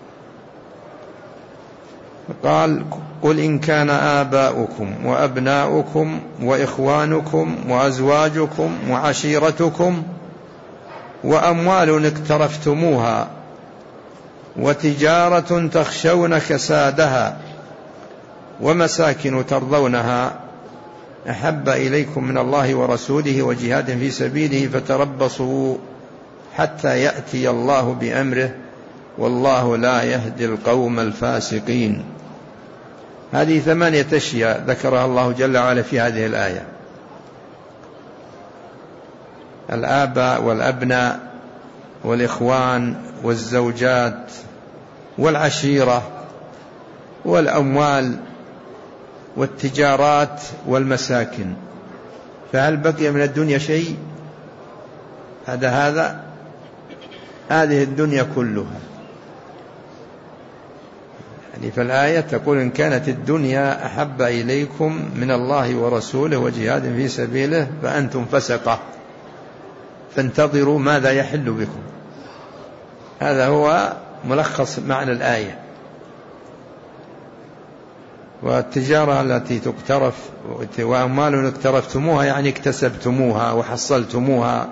قال قل إن كان آباؤكم وأبناؤكم وإخوانكم وأزواجكم وعشيرتكم وأموال اقترفتموها وتجارة تخشون كسادها ومساكن ترضونها أحب إليكم من الله ورسوله وجهاد في سبيله فتربصوا حتى يأتي الله بأمره والله لا يهدي القوم الفاسقين. هذه ثمانية أشياء ذكرها الله جل وعلا في هذه الآية: الآباء والأبناء والإخوان والزوجات والعشيرة والأموال والتجارات والمساكن. فهل بقي من الدنيا شيء؟ هذا هذا هذه الدنيا كلها. يعني فالآية تقول إن كانت الدنيا أحب إليكم من الله ورسوله وجهاد في سبيله فأنتم فسقة فانتظروا ماذا يحل بكم. هذا هو ملخص معنى الآية. والتجارة التي تقترف وأموال اقترفتموها يعني اكتسبتموها وحصلتموها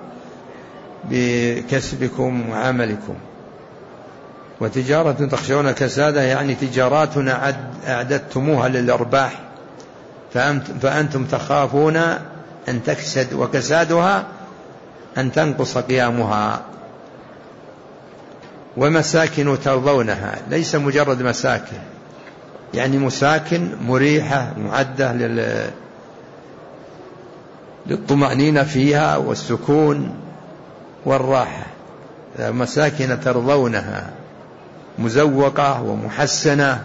بكسبكم وعملكم. وتجارة تخشون كسادها يعني تجارات أعددتموها للأرباح فأنتم تخافون أن تكسد، وكسادها أن تنقص قيامها. ومساكن ترضونها ليس مجرد مساكن، يعني مساكن مريحة معدة للطمأنينة فيها والسكون والراحة. مساكن ترضونها مزوقة ومحسنة.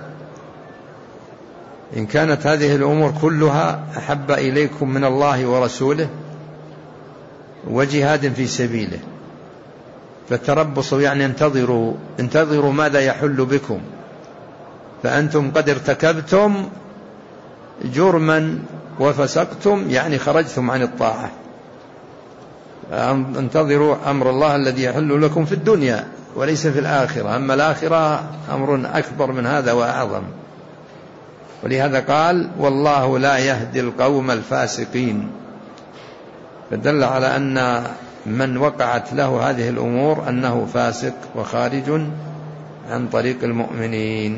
إن كانت هذه الأمور كلها أحب إليكم من الله ورسوله وجهاد في سبيله فتربصوا يعني انتظروا انتظروا ماذا يحل بكم. فأنتم قد ارتكبتم جرما وفسقتم، يعني خرجتم عن الطاعة. انتظروا أمر الله الذي يحل لكم في الدنيا وليس في الآخرة، أما الآخرة أمر أكبر من هذا وأعظم. ولهذا قال والله لا يهدي القوم الفاسقين، فدل على أن من وقعت له هذه الأمور أنه فاسق وخارج عن طريق المؤمنين.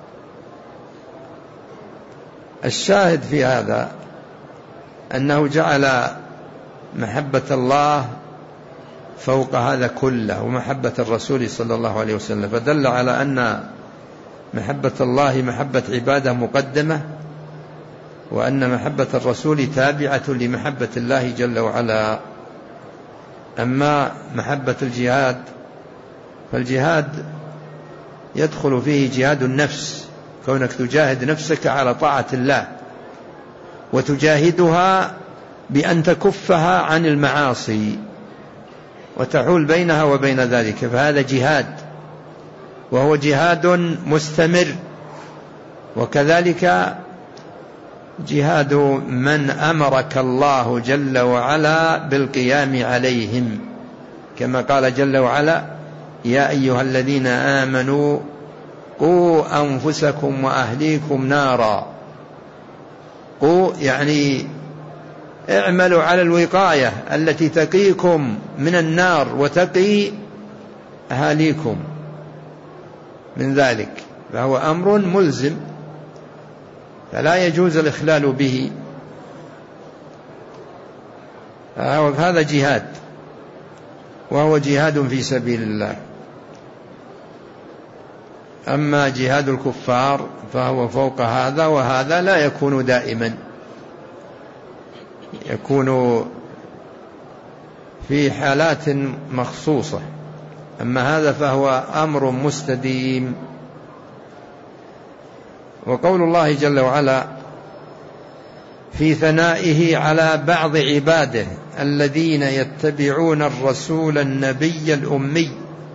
الشاهد في هذا أنه جعل محبة الله فوق هذا كله ومحبة الرسول صلى الله عليه وسلم، فدل على أن محبة الله محبة عبادة مقدمة، وأن محبة الرسول تابعة لمحبة الله جل وعلا. أما محبة الجهاد فالجهاد يدخل فيه جهاد النفس، كونك تجاهد نفسك على طاعة الله وتجاهدها بأن تكفها عن المعاصي وتحول بينها وبين ذلك، فهذا جهاد، وهو جهاد مستمر. وكذلك جهاد من أمرك الله جل وعلا بالقيام عليهم، كما قال جل وعلا يا أيها الذين آمنوا قوا أنفسكم وأهليكم نارا. قوا يعني اعملوا على الوقاية التي تقيكم من النار وتقي أهاليكم من ذلك، فهو أمر ملزم فلا يجوز الإخلال به. هذا جهاد، وهو جهاد في سبيل الله. أما جهاد الكفار فهو فوق هذا، وهذا لا يكون دائما، يكون في حالات مخصوصة. أما هذا فهو أمر مستديم. وقول الله جل وعلا في ثنائه على بعض عباده الذين يتبعون الرسول النبي الأمي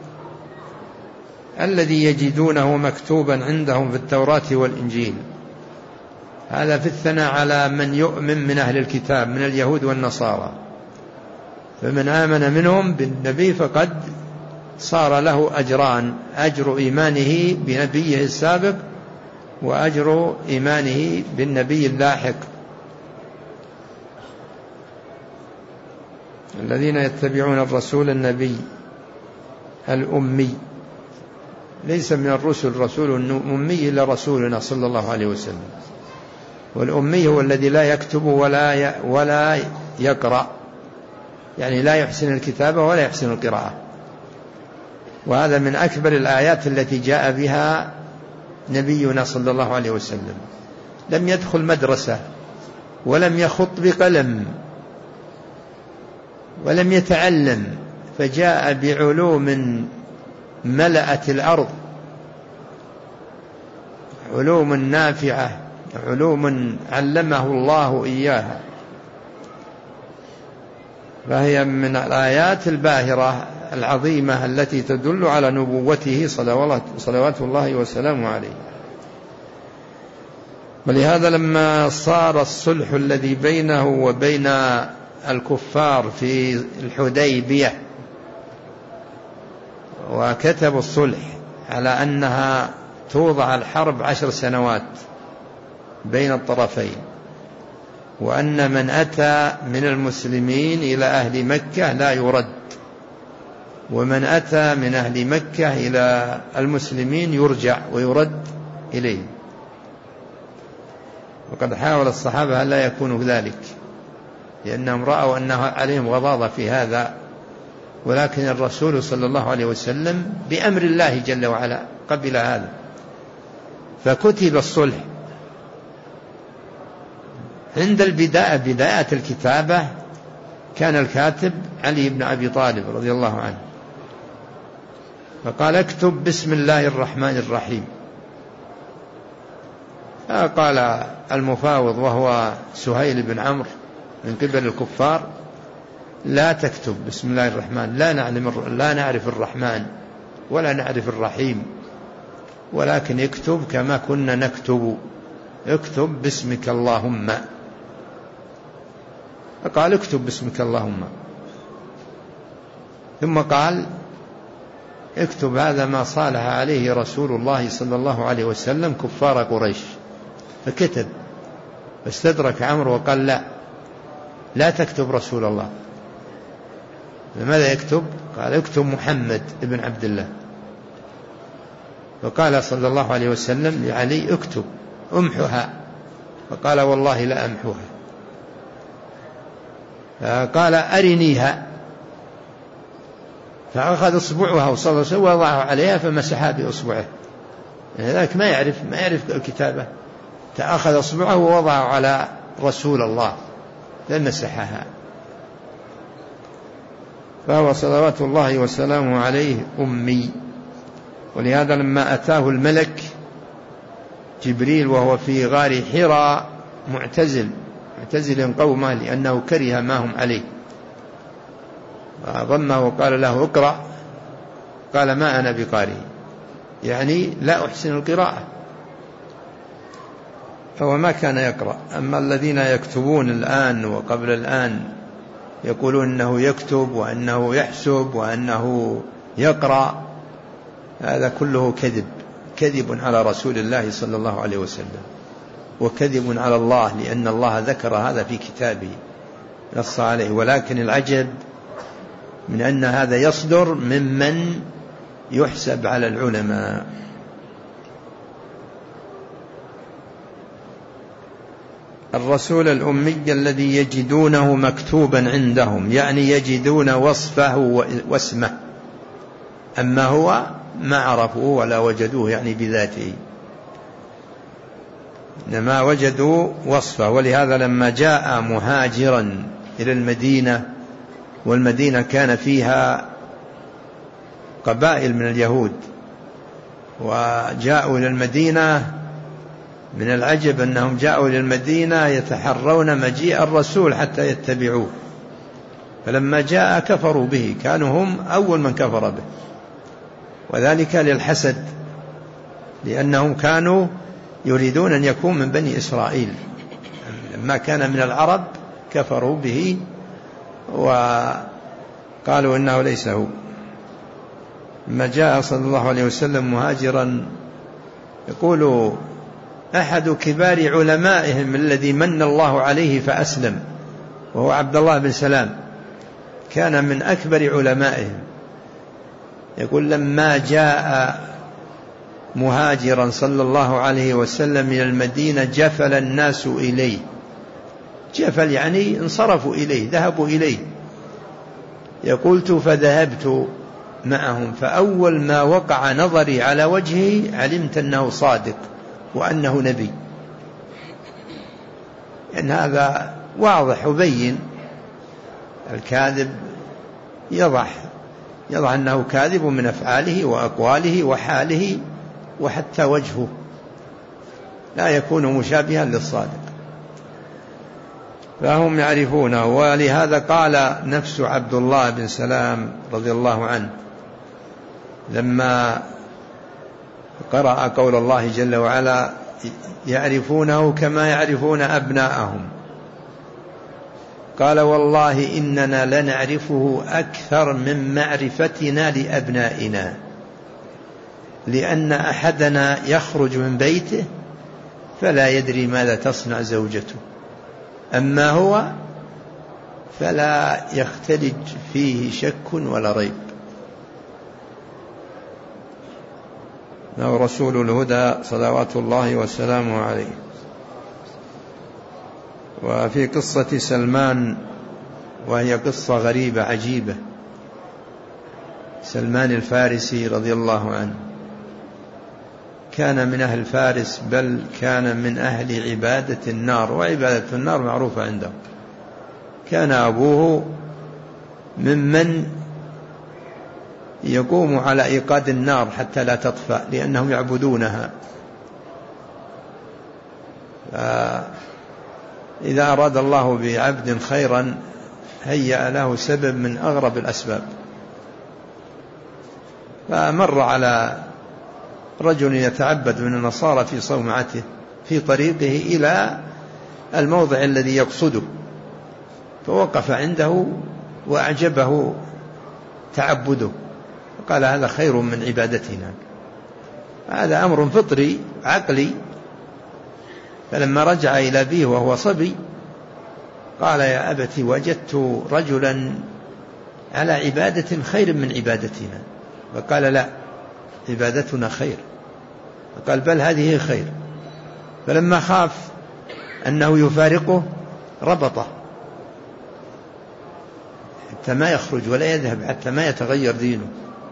الذي يجدونه مكتوبا عندهم في التوراة والإنجيل، هذا في الثناء على من يؤمن من أهل الكتاب من اليهود والنصارى. فمن آمن منهم بالنبي فقد صار له أجران، أجر إيمانه بنبيه السابق وأجر إيمانه بالنبي اللاحق. الذين يتبعون الرسول النبي الأمي، ليس من الرسل رسول أمي إلا رسولنا صلى الله عليه وسلم، والأمي هو الذي لا يكتب ولا ولا يقرأ، يعني لا يحسن الكتابة ولا يحسن القراءة. وهذا من أكبر الآيات التي جاء بها نبينا صلى الله عليه وسلم. لم يدخل مدرسة ولم يخط بقلم ولم يتعلم، فجاء بعلوم ملأت الأرض، علوم نافعة، علوم علمه الله إياها، فهي من الآيات الباهرة العظيمة التي تدل على نبوته صلوات الله وسلامه عليه. ولهذا لما صار الصلح الذي بينه وبين الكفار في الحديبية وكتبوا الصلح على أنها توضع الحرب عشر سنوات بين الطرفين، وأن من أتى من المسلمين إلى أهل مكة لا يرد، ومن أتى من أهل مكة إلى المسلمين يرجع ويرد إليه. وقد حاول الصحابة أن لا يكونوا ذلك، لأنهم رأوا أنه عليهم غضاضة في هذا، ولكن الرسول صلى الله عليه وسلم بأمر الله جل وعلا قبل هذا، فكتب الصلح. عند البداية بداية الكتابة كان الكاتب علي بن أبي طالب رضي الله عنه، فقال اكتب بسم الله الرحمن الرحيم. قال المفاوض وهو سهيل بن عمرو من قبل الكفار لا تكتب بسم الله الرحمن، لا نعلم لا نعرف الرحمن ولا نعرف الرحيم، ولكن اكتب كما كنا نكتب، اكتب باسمك اللهم. فقال اكتب باسمك اللهم، ثم قال اكتب هذا ما صالح عليه رسول الله صلى الله عليه وسلم كفار قريش. فكتب، فاستدرك عمرو وقال لا لا تكتب رسول الله. لماذا يكتب؟ قال اكتب محمد ابن عبد الله. فقال صلى الله عليه وسلم لعلي اكتب امحها، فقال والله لا أمحوها. فقال أرنيها، فأخذ أصبعها وصلى الله عليه وسلم ووضعه عليها فمسحها بأصبعه. لذلك ما يعرف ما يعرف الكتابة، فأخذ أصبعه ووضعه على رسول الله فمسحها. فهو صلوات الله وسلامه عليه أمي. ولهذا لما أتاه الملك جبريل وهو في غار حراء معتزل معتزل قومه لأنه كره ما هم عليه، ضمه وقال له اقرأ، قال ما أنا بقارئ، يعني لا أحسن القراءة، فهو ما كان يقرأ. أما الذين يكتبون الآن وقبل الآن يقولون أنه يكتب وأنه يحسب وأنه يقرأ، هذا كله كذب، كذب على رسول الله صلى الله عليه وسلم، وكذب على الله، لأن الله ذكر هذا في كتابه نص عليه. ولكن العجب من أن هذا يصدر ممن يحسب على العلماء. الرسول الأمي الذي يجدونه مكتوبا عندهم، يعني يجدون وصفه واسمه، أما هو ما عرفوه ولا وجدوه يعني بذاته، إنما وجدوا وصفه. ولهذا لما جاء مهاجرا إلى المدينة، والمدينة كان فيها قبائل من اليهود، وجاءوا إلى المدينة، من العجب أنهم جاءوا إلى المدينة يتحرون مجيء الرسول حتى يتبعوه، فلما جاء كفروا به، كانوا هم أول من كفر به، وذلك للحسد، لأنهم كانوا يريدون أن يكون من بني إسرائيل، لما كان من العرب كفروا به وقالوا إنه ليس هو. لما جاء صلى الله عليه وسلم مهاجرا، يقول أحد كبار علمائهم الذي من الله عليه فأسلم، وهو عبد الله بن سلام، كان من أكبر علمائهم، يقول لما جاء مهاجرا صلى الله عليه وسلم إلى المدينة جفل الناس إليه، جفل يعني انصرفوا إليه، ذهبوا إليه. يقولت فذهبت معهم، فأول ما وقع نظري على وجهه علمت أنه صادق وأنه نبي، إن هذا واضح وبين. الكاذب يضح يضع أنه كاذب من أفعاله وأقواله وحاله، وحتى وجهه لا يكون مشابها للصادق، فهم يعرفونه. ولهذا قال نفس عبد الله بن سلام رضي الله عنه لما قرأ قول الله جل وعلا يعرفونه كما يعرفون أبناءهم، قال والله إننا لنعرفه أكثر من معرفتنا لأبنائنا، لأن أحدنا يخرج من بيته فلا يدري ماذا تصنع زوجته، أما هو فلا يختلج فيه شك ولا ريب. إنه رسول الهدى صلوات الله وسلامه عليه. وفي قصة سلمان، وهي قصة غريبة عجيبة، سلمان الفارسي رضي الله عنه كان من أهل فارس، بل كان من أهل عبادة النار، وعبادة النار معروفة عندهم. كان أبوه ممن يقوم على إيقاد النار حتى لا تطفأ، لأنهم يعبدونها. إذا أراد الله بعبد خيرا هيأ له سبب من أغرب الأسباب. فمر على رجل يتعبد من النصارى في صومعته في طريقه إلى الموضع الذي يقصده، فوقف عنده وأعجبه تعبده، قال هذا خير من عبادتنا. هذا أمر فطري عقلي. فلما رجع إلى أبيه وهو صبي قال يا أبت وجدت رجلا على عبادة خير من عبادتنا. فقال لا، عبادتنا خير. فقال بل هذه خير. فلما خاف أنه يفارقه ربطه حتى ما يخرج ولا يذهب، حتى ما يتغير دينه.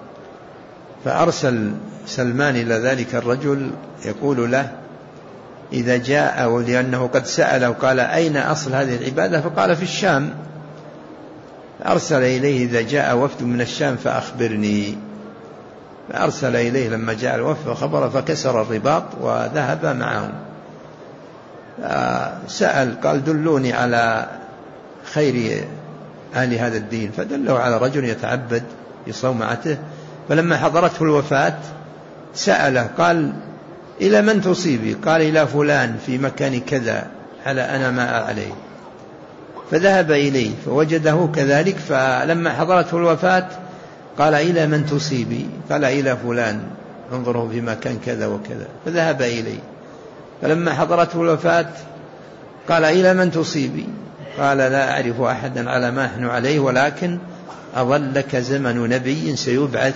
فأرسل سلمان إلى ذلك الرجل يقول له إذا جاء، ولأنه قد سأله قال أين أصل هذه العبادة؟ فقال في الشام. فأرسل إليه إذا جاء وفد من الشام فأخبرني. فأرسل إليه لما جاء الوفد وخبر فكسر الرباط وذهب معهم. سأل قال دلوني على خير أهل هذا الدين، فدلوا على رجل يتعبد في صومعته. فلما حضرته الوفاة سأله قال إلى من تصيبي؟ قال إلى فلان في مكان كذا على أنا ما عليه. فذهب إليه فوجده كذلك. فلما حضرته الوفاة قال إلى من تصيبي؟ قال إلى فلان انظره في مكان كذا وكذا. فذهب إليه. فلما حضرته الوفاة قال إلى من تصيبي؟ قال لا أعرف أحدا على ما نحن عليه، ولكن أظلك زمن نبي سيبعث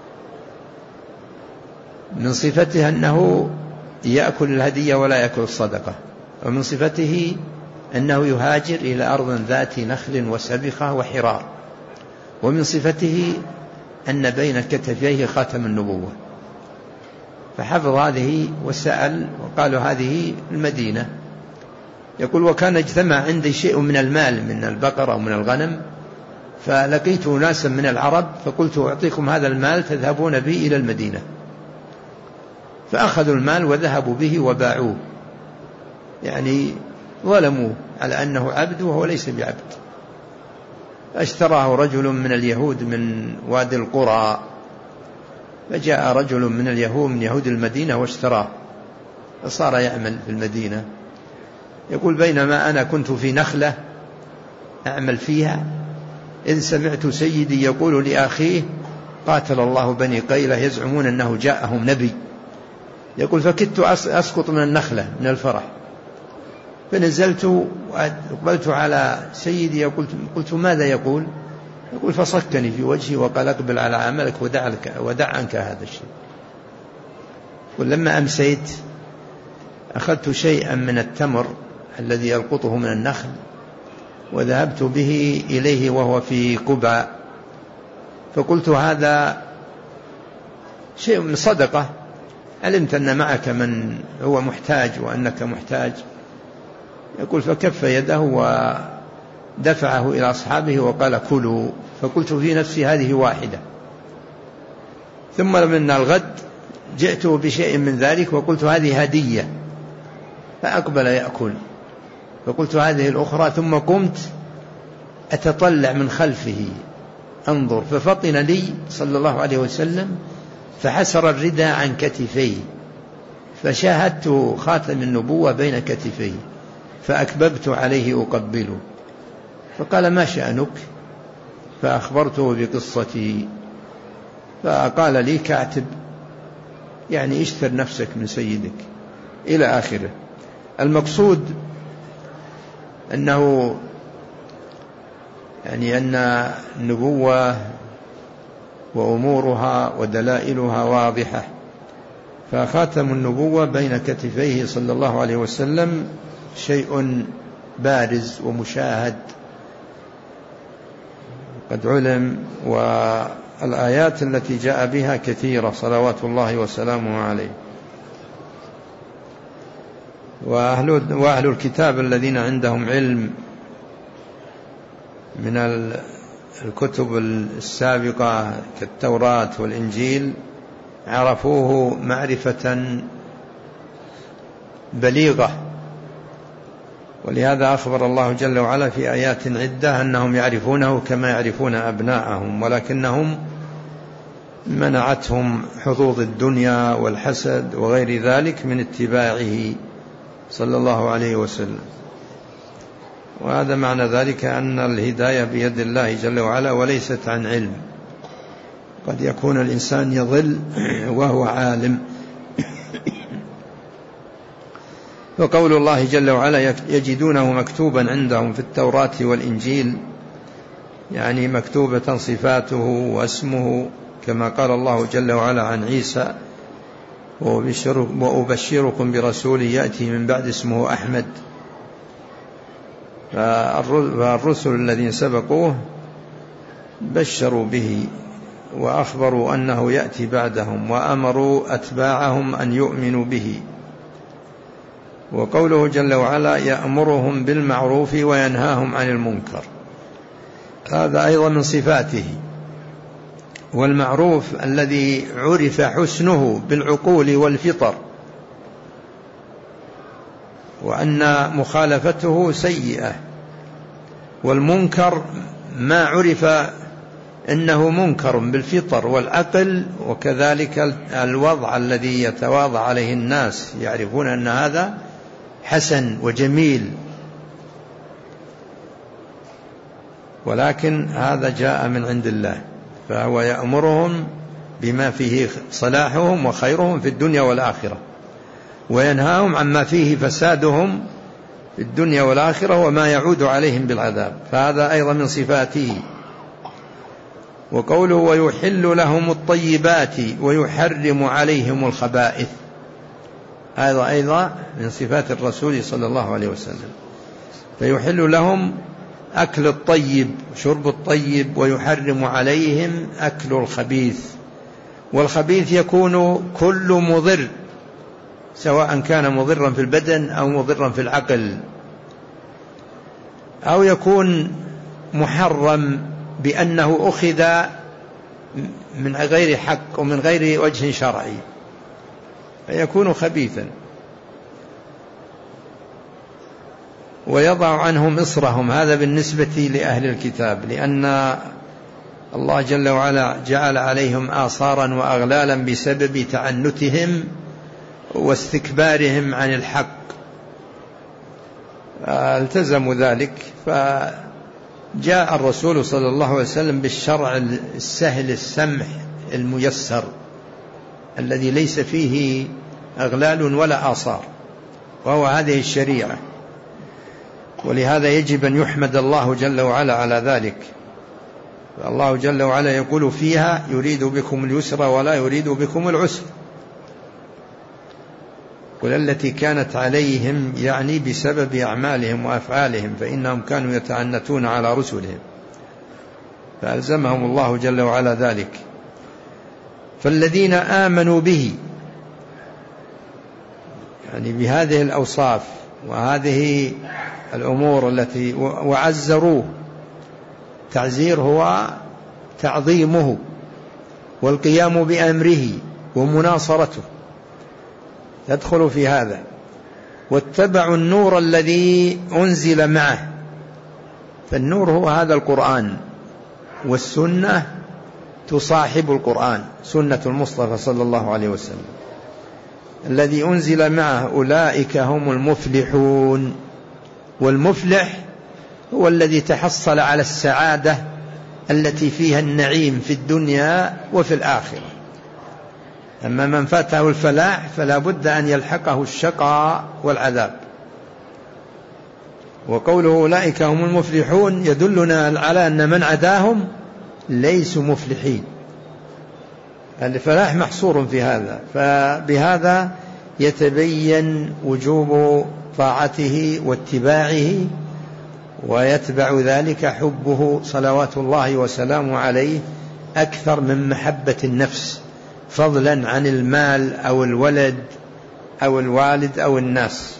من صفته أنه يأكل الهدية ولا يأكل الصدقة، ومن صفته أنه يهاجر إلى أرض ذات نخل وسبخة وحرار، ومن صفته أن بين كتفيه خاتم النبوة. فحفظ هذه وسأل وقالوا هذه المدينة. يقول وكان اجتمع عندي شيء من المال من البقرة ومن الغنم، فلقيت ناسا من العرب فقلت أعطيكم هذا المال تذهبون به إلى المدينة. فأخذوا المال وذهبوا به وباعوه، يعني ظلموه على أنه عبد وهو ليس بعبد. فاشتراه رجل من اليهود من وادي القرى. فجاء رجل من اليهود من يهود المدينة واشتراه، فصار يعمل في المدينة. يقول بينما أنا كنت في نخلة أعمل فيها إذ سمعت سيدي يقول لأخيه قاتل الله بني قيلة يزعمون أنه جاءهم نبي. يقول فكدت أسقط من النخلة من الفرح، فنزلت وأقبلت على سيدي يقول قلت ماذا يقول؟ يقول فصكني في وجهي وقال اقبل على عملك ودع, ودع عنك هذا الشيء. ولما أمسيت أخذت شيئا من التمر الذي يلقطه من النخل وذهبت به إليه وهو في قباء، فقلت هذا شيء من صدقة، علمت أن معك من هو محتاج وأنك محتاج. يقول فكف يده ودفعه إلى أصحابه وقال كلوا. فقلت في نفسي هذه واحدة. ثم من الغد جئت بشيء من ذلك وقلت هذه هدية، فأقبل يأكل. فقلت هذه الأخرى. ثم قمت أتطلع من خلفه أنظر، ففطن لي صلى الله عليه وسلم فحسر الرداء عن كتفيه، فشاهدت خاتم النبوة بين كتفيه فأكببت عليه أقبله. فقال ما شأنك؟ فأخبرته بقصتي. فقال لي كاتب، يعني اشتر نفسك من سيدك إلى آخره. المقصود أنه يعني أن النبوة وأمورها ودلائلها واضحة. فخاتم النبوة بين كتفيه صلى الله عليه وسلم شيء بارز ومشاهد قد علم، والآيات التي جاء بها كثيرة صلوات الله وسلامه عليه. وأهل, وأهل الكتاب الذين عندهم علم من الكتب السابقة كالتوراة والإنجيل عرفوه معرفة بليغة، ولهذا أخبر الله جل وعلا في آيات عدة أنهم يعرفونه كما يعرفون أبناءهم، ولكنهم منعتهم حظوظ الدنيا والحسد وغير ذلك من اتباعه صلى الله عليه وسلم. وهذا معنى ذلك أن الهداية بيد الله جل وعلا وليست عن علم. قد يكون الإنسان يضل وهو عالم. وقول الله جل وعلا يجدونه مكتوبا عندهم في التوراة والإنجيل، يعني مكتوبة صفاته واسمه، كما قال الله جل وعلا عن عيسى: وأبشركم برسول يأتي من بعد اسمه أحمد. فالرسل الذين سبقوه بشروا به وأخبروا أنه يأتي بعدهم، وأمروا أتباعهم أن يؤمنوا به. وقوله جل وعلا يأمرهم بالمعروف وينهاهم عن المنكر، هذا أيضا من صفاته. والمعروف الذي عرف حسنه بالعقول والفطر، وأن مخالفته سيئة. والمنكر ما عرف أنه منكر بالفطر والعقل، وكذلك الوضع الذي يتواضع عليه الناس، يعرفون أن هذا حسن وجميل، ولكن هذا جاء من عند الله، فهو يأمرهم بما فيه صلاحهم وخيرهم في الدنيا والآخرة، وينهاهم عما فيه فسادهم في الدنيا والآخرة وما يعود عليهم بالعذاب، فهذا أيضا من صفاته. وقوله ويحل لهم الطيبات ويحرم عليهم الخبائث، هذا أيضا من صفات الرسول صلى الله عليه وسلم. فيحل لهم أكل الطيب شرب الطيب، ويحرم عليهم أكل الخبيث. والخبيث يكون كل مضر، سواء كان مضرا في البدن أو مضرا في العقل، أو يكون محرم بأنه أخذ من غير حق ومن غير وجه شرعي، فيكون خبيثا. ويضع عنهم إصرهم، هذا بالنسبة لأهل الكتاب، لأن الله جل وعلا جعل عليهم آثارا وأغلالا بسبب تعنتهم واستكبارهم عن الحق، فالتزموا ذلك. فجاء الرسول صلى الله عليه وسلم بالشرع السهل السمح الميسر الذي ليس فيه أغلال ولا آثار، وهو هذه الشريعة. ولهذا يجب أن يحمد الله جل وعلا على ذلك. الله جل وعلا يقول فيها يريد بكم اليسر ولا يريد بكم العسر، قل التي كانت عليهم يعني بسبب أعمالهم وأفعالهم، فإنهم كانوا يتعنتون على رسلهم، فألزمهم الله جل وعلا ذلك. فالذين آمنوا به يعني بهذه الأوصاف وهذه الأمور التي وعزروه، تعزير هو تعظيمه والقيام بأمره ومناصرته، يدخل في هذا. واتبعوا النور الذي أنزل معه، فالنور هو هذا القرآن، والسنة تصاحب القرآن، سنة المصطفى صلى الله عليه وسلم الذي أنزل معه، أولئك هم المفلحون. والمفلح هو الذي تحصل على السعادة التي فيها النعيم في الدنيا وفي الآخرة. أما من فاته الفلاح فلا بد أن يلحقه الشقاء والعذاب. وقوله أولئك هم المفلحون يدلنا على أن من عداهم ليسوا مفلحين، الفلاح محصور في هذا. فبهذا يتبين وجوب طاعته واتباعه، ويتبع ذلك حبه صلوات الله وسلامه عليه أكثر من محبة النفس، فضلا عن المال أو الولد أو الوالد أو الناس.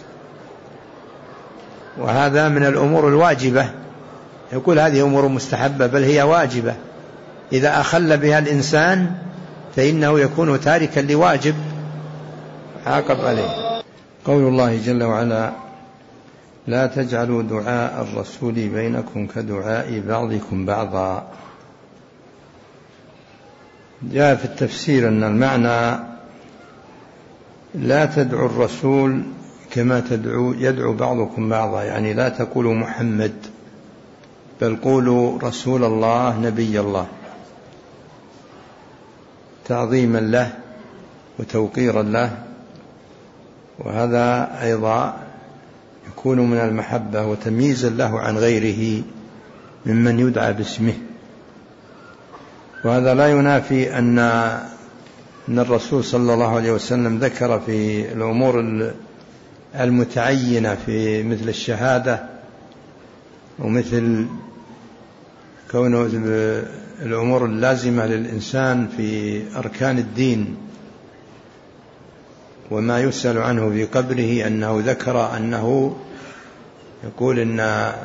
وهذا من الأمور الواجبة، يقول هذه أمور مستحبة، بل هي واجبة. إذا أخل بها الإنسان فإنه يكون تاركا لواجب عاقب عليه. قول الله جل وعلا لا تجعلوا دعاء الرسول بينكم كدعاء بعضكم بعضا. جاء في التفسير أن المعنى لا تدعو الرسول كما تدعو يدعو بعضكم بعضا، يعني لا تقولوا محمد بل قولوا رسول الله نبي الله، تعظيما له وتوقيرا له، وهذا أيضا يكون من المحبة وتمييزا له عن غيره ممن يدعى باسمه. وهذا لا ينافي أن أن الرسول صلى الله عليه وسلم ذكر في الأمور المتعينة في مثل الشهادة ومثل كونه الأمور اللازمة للإنسان في أركان الدين وما يسأل عنه في قبره، أنه ذكر أنه يقول إن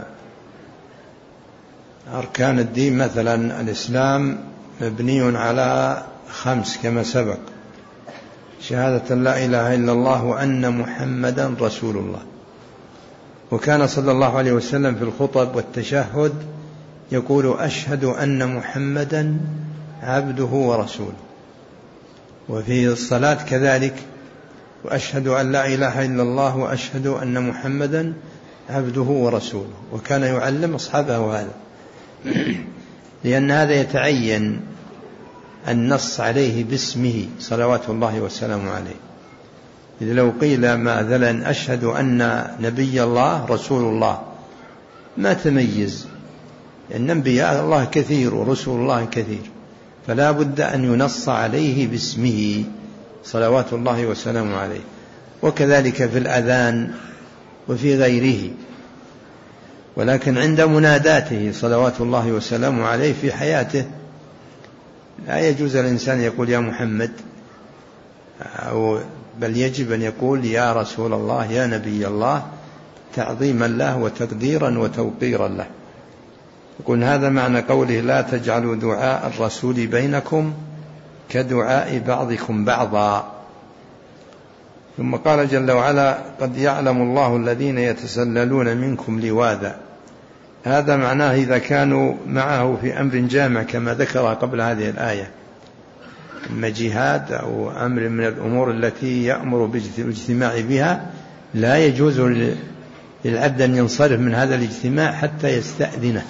أركان الدين مثلا الإسلام مبني على خمس كما سبق: شهادة لا إله إلا الله وأن محمدا رسول الله. وكان صلى الله عليه وسلم في الخطب والتشهد يقول: أشهد أن محمدا عبده ورسوله. وفي الصلاة كذلك: وأشهد أن لا إله إلا الله وأشهد أن محمدا عبده ورسوله. وكان يعلم أصحابه هذا لأن هذا يتعين النص عليه باسمه صلوات الله وسلامه عليه. إذ لو قيل مثلا أشهد أن نبي الله رسول الله ما تميز، لأن أنبياء الله كثير ورسول الله كثير، فلا بد أن ينص عليه باسمه صلوات الله وسلامه عليه. وكذلك في الأذان وفي غيره. ولكن عند مناداته صلوات الله وسلامه عليه في حياته لا يجوز الإنسان يقول يا محمد، أو بل يجب أن يقول يا رسول الله يا نبي الله، تعظيما له وتقديرا وتوقيرا له. يقول هذا معنى قوله: لا تجعلوا دعاء الرسول بينكم كدعاء بعضكم بعضا. ثم قال جل وعلا: قد يعلم الله الذين يتسللون منكم لواذا. هذا معناه إذا كانوا معه في أمر جامع كما ذكر قبل هذه الآية، إما جهاد أو أمر من الأمور التي يأمر بالاجتماع بها، لا يجوز للعبد أن ينصرف من هذا الاجتماع حتى يستأذنه،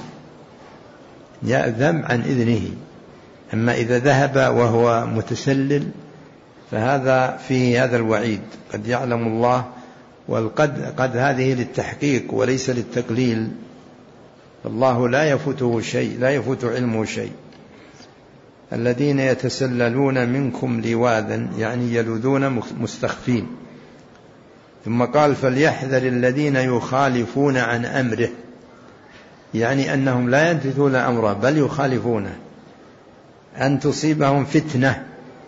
يأذن عن إذنه. أما إذا ذهب وهو متسلل فهذا فيه هذا الوعيد: قد يعلم الله. والقد قد هذه للتحقيق وليس للتقليل، الله لا يفوته شيء، لا يفوت علمه شيء. الذين يتسللون منكم لواذا يعني يلوذون مستخفين. ثم قال: فليحذر الذين يخالفون عن أمره، يعني أنهم لا ينفذون أمره بل يخالفونه، أن تصيبهم فتنة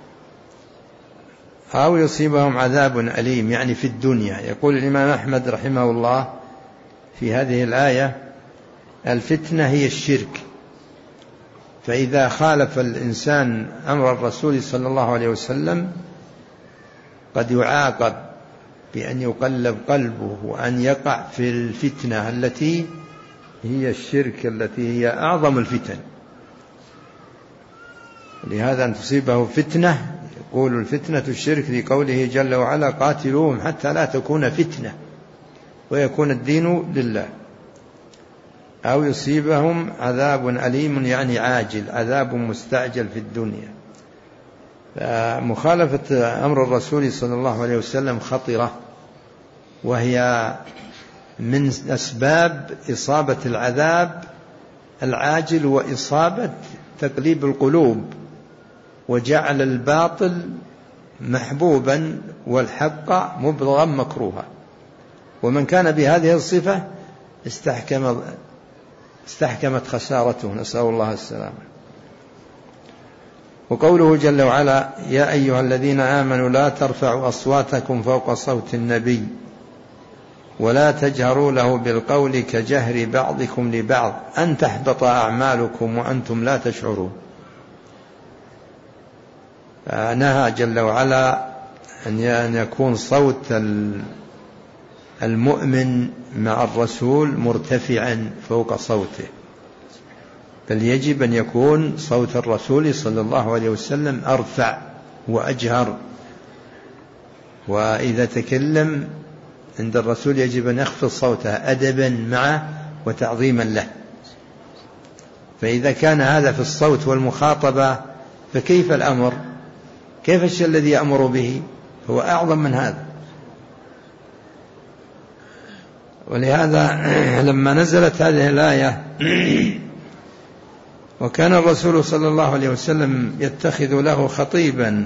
أو يصيبهم عذاب أليم، يعني في الدنيا. يقول الإمام أحمد رحمه الله في هذه الآية: الفتنة هي الشرك، فإذا خالف الإنسان أمر الرسول صلى الله عليه وسلم قد يعاقب بأن يقلب قلبه وأن يقع في الفتنة التي هي الشرك، التي هي أعظم الفتن. لهذا أن تصيبه فتنة، يقول الفتنة الشرك لقوله جل وعلا: قاتلوهم حتى لا تكون فتنة ويكون الدين لله. أو يصيبهم عذاب أليم يعني عاجل، عذاب مستعجل في الدنيا. فمخالفة أمر الرسول صلى الله عليه وسلم خطرة، وهي من أسباب إصابة العذاب العاجل وإصابة تقليب القلوب وجعل الباطل محبوبا والحق مبغضا مكروها. ومن كان بهذه الصفة استحكم استحكمت خسارته، نسأل الله السلامة. وقوله جل وعلا: يا أيها الذين آمنوا لا ترفعوا أصواتكم فوق صوت النبي ولا تجهروا له بالقول كجهر بعضكم لبعض أن تحبط أعمالكم وأنتم لا تشعرون. نهى جل وعلا أن يكون صوت المؤمن مع الرسول مرتفعا فوق صوته، بل يجب أن يكون صوت الرسول صلى الله عليه وسلم أرفع وأجهر، وإذا تكلم عند الرسول يجب أن يخفض صوته أدبا معه وتعظيما له. فإذا كان هذا في الصوت والمخاطبة فكيف الأمر؟ كيف الشيء الذي يأمر به هو أعظم من هذا. ولهذا لما نزلت هذه الآية وكان الرسول صلى الله عليه وسلم يتخذ له خطيبا،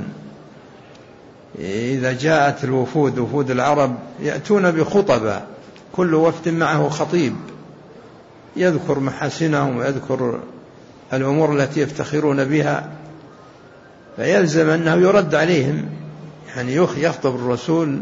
إذا جاءت الوفود وفود العرب يأتون بخطبة، كل وفد معه خطيب يذكر محاسنهم ويذكر الأمور التي يفتخرون بها، فيلزم أنه يرد عليهم، يعني يخطب الرسول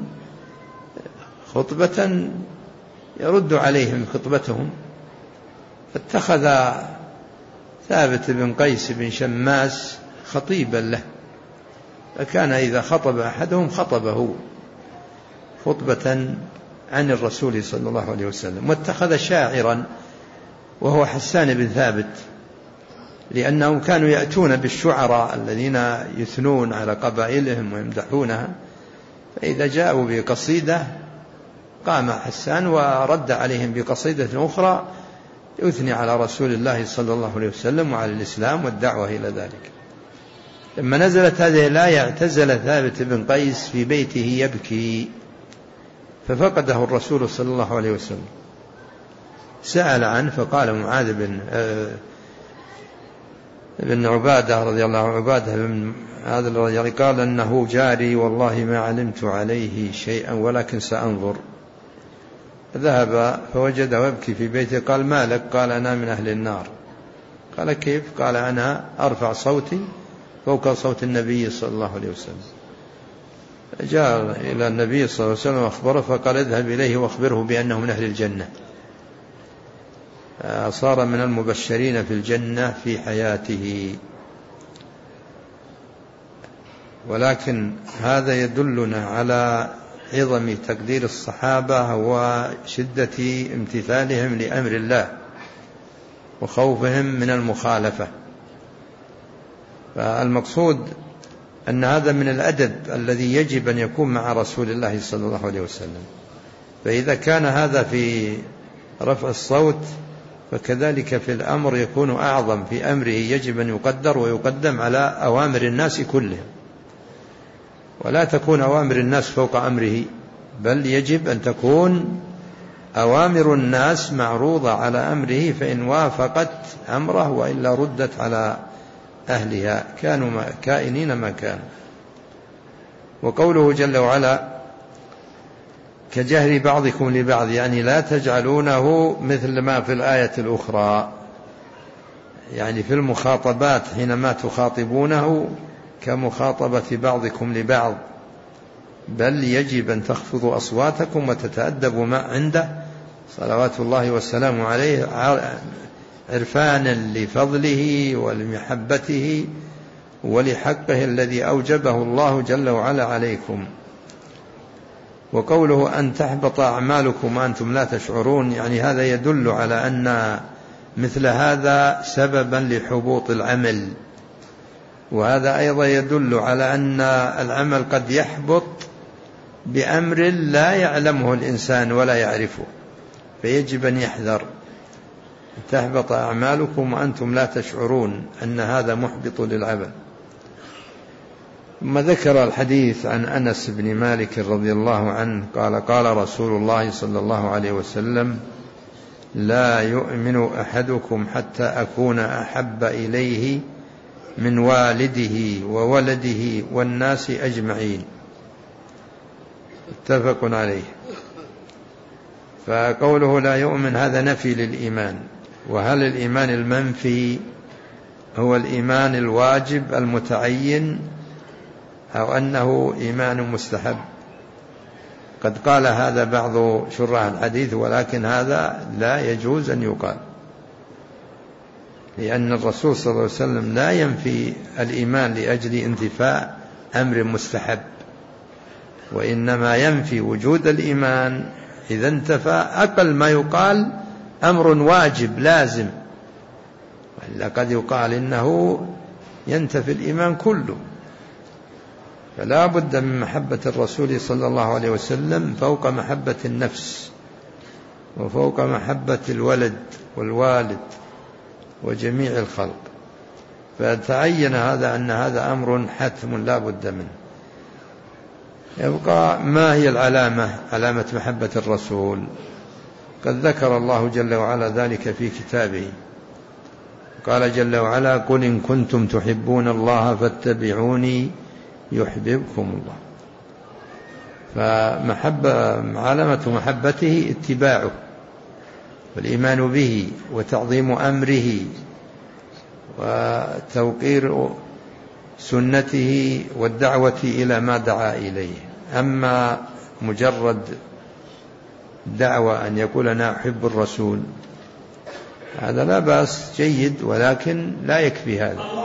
خطبة يرد عليهم خطبتهم. فاتخذ ثابت بن قيس بن شماس خطيبا له، فكان إذا خطب أحدهم خطبه خطبة عن الرسول صلى الله عليه وسلم. واتخذ شاعرا وهو حسان بن ثابت، لأنهم كانوا يأتون بالشعراء الذين يثنون على قبائلهم ويمدحونها، فإذا جاءوا بقصيدة قام حسان ورد عليهم بقصيدة أخرى يثني على رسول الله صلى الله عليه وسلم وعلى الإسلام والدعوة إلى ذلك. لما نزلت هذه الآية اعتزل ثابت بن قيس في بيته يبكي، ففقده الرسول صلى الله عليه وسلم، سأل عنه فقال معاذ بن بن عبادة رضي الله عنه، عبادة بن هذا الرجل قال أنه جاري والله ما علمت عليه شيئا ولكن سأنظر. ذهب فوجده يبكي في بيته، قال ما لك؟ قال أنا من أهل النار. قال كيف؟ قال أنا أرفع صوتي فوق صوت النبي صلى الله عليه وسلم. جاء إلى النبي صلى الله عليه وسلم وأخبره، فقال اذهب إليه واخبره بأنه من أهل الجنة، صار من المبشرين في الجنة في حياته. ولكن هذا يدلنا على عظم تقدير الصحابة وشدة امتثالهم لأمر الله وخوفهم من المخالفة. فالمقصود أن هذا من الأدب الذي يجب أن يكون مع رسول الله صلى الله عليه وسلم. فإذا كان هذا في رفع الصوت فكذلك في الأمر يكون أعظم، في أمره يجب أن يقدر ويقدم على أوامر الناس كلهم، ولا تكون أوامر الناس فوق أمره، بل يجب أن تكون أوامر الناس معروضة على أمره، فإن وافقت أمره وإلا ردت على أهلها كانوا كائنين ما كانوا. وقوله جل وعلا كجهر بعضكم لبعض، يعني لا تجعلونه مثل ما في الآية الأخرى، يعني في المخاطبات حينما تخاطبونه كمخاطبة بعضكم لبعض، بل يجب أن تخفضوا أصواتكم وتتأدبوا ما عنده صلوات الله والسلام عليه عرفانا لفضله ولمحبته ولحقه الذي أوجبه الله جل وعلا عليكم. وقوله أن تحبط أعمالكم وأنتم لا تشعرون، يعني هذا يدل على أن مثل هذا سببا لحبوط العمل، وهذا أيضا يدل على أن العمل قد يحبط بأمر لا يعلمه الإنسان ولا يعرفه، فيجب أن يحذر. تحبط أعمالكم وأنتم لا تشعرون أن هذا محبط للعمل. ثم ذكر الحديث عن أنس بن مالك رضي الله عنه قال قال رسول الله صلى الله عليه وسلم لا يؤمن أحدكم حتى أكون أحب إليه من والده وولده والناس أجمعين، متفق عليه. فقوله لا يؤمن هذا نفي للإيمان. وهل الإيمان المنفي هو الإيمان الواجب المتعين أو أنه إيمان مستحب؟ قد قال هذا بعض شراح الحديث، ولكن هذا لا يجوز أن يقال، لأن الرسول صلى الله عليه وسلم لا ينفي الإيمان لأجل انتفاء أمر مستحب، وإنما ينفي وجود الإيمان إذا انتفى أقل ما يقال أمر واجب لازم، وإلا قد يقال إنه ينتفي الإيمان كله. فلا بد من محبة الرسول صلى الله عليه وسلم فوق محبة النفس وفوق محبة الولد والوالد وجميع الخلق. فتعين هذا أن هذا أمر حتم لا بد منه. يبقى ما هي العلامة علامة محبة الرسول؟ قد ذكر الله جل وعلا ذلك في كتابه، قال جل وعلا: قل إن كنتم تحبون الله فاتبعوني يحببكم الله. فمحبة علامة محبته اتباعه والإيمان به وتعظيم أمره وتوقير سنته والدعوة إلى ما دعا إليه. أما مجرد دعوة أن يقول أنا أحب الرسول هذا لا بأس، جيد، ولكن لا يكفي هذا.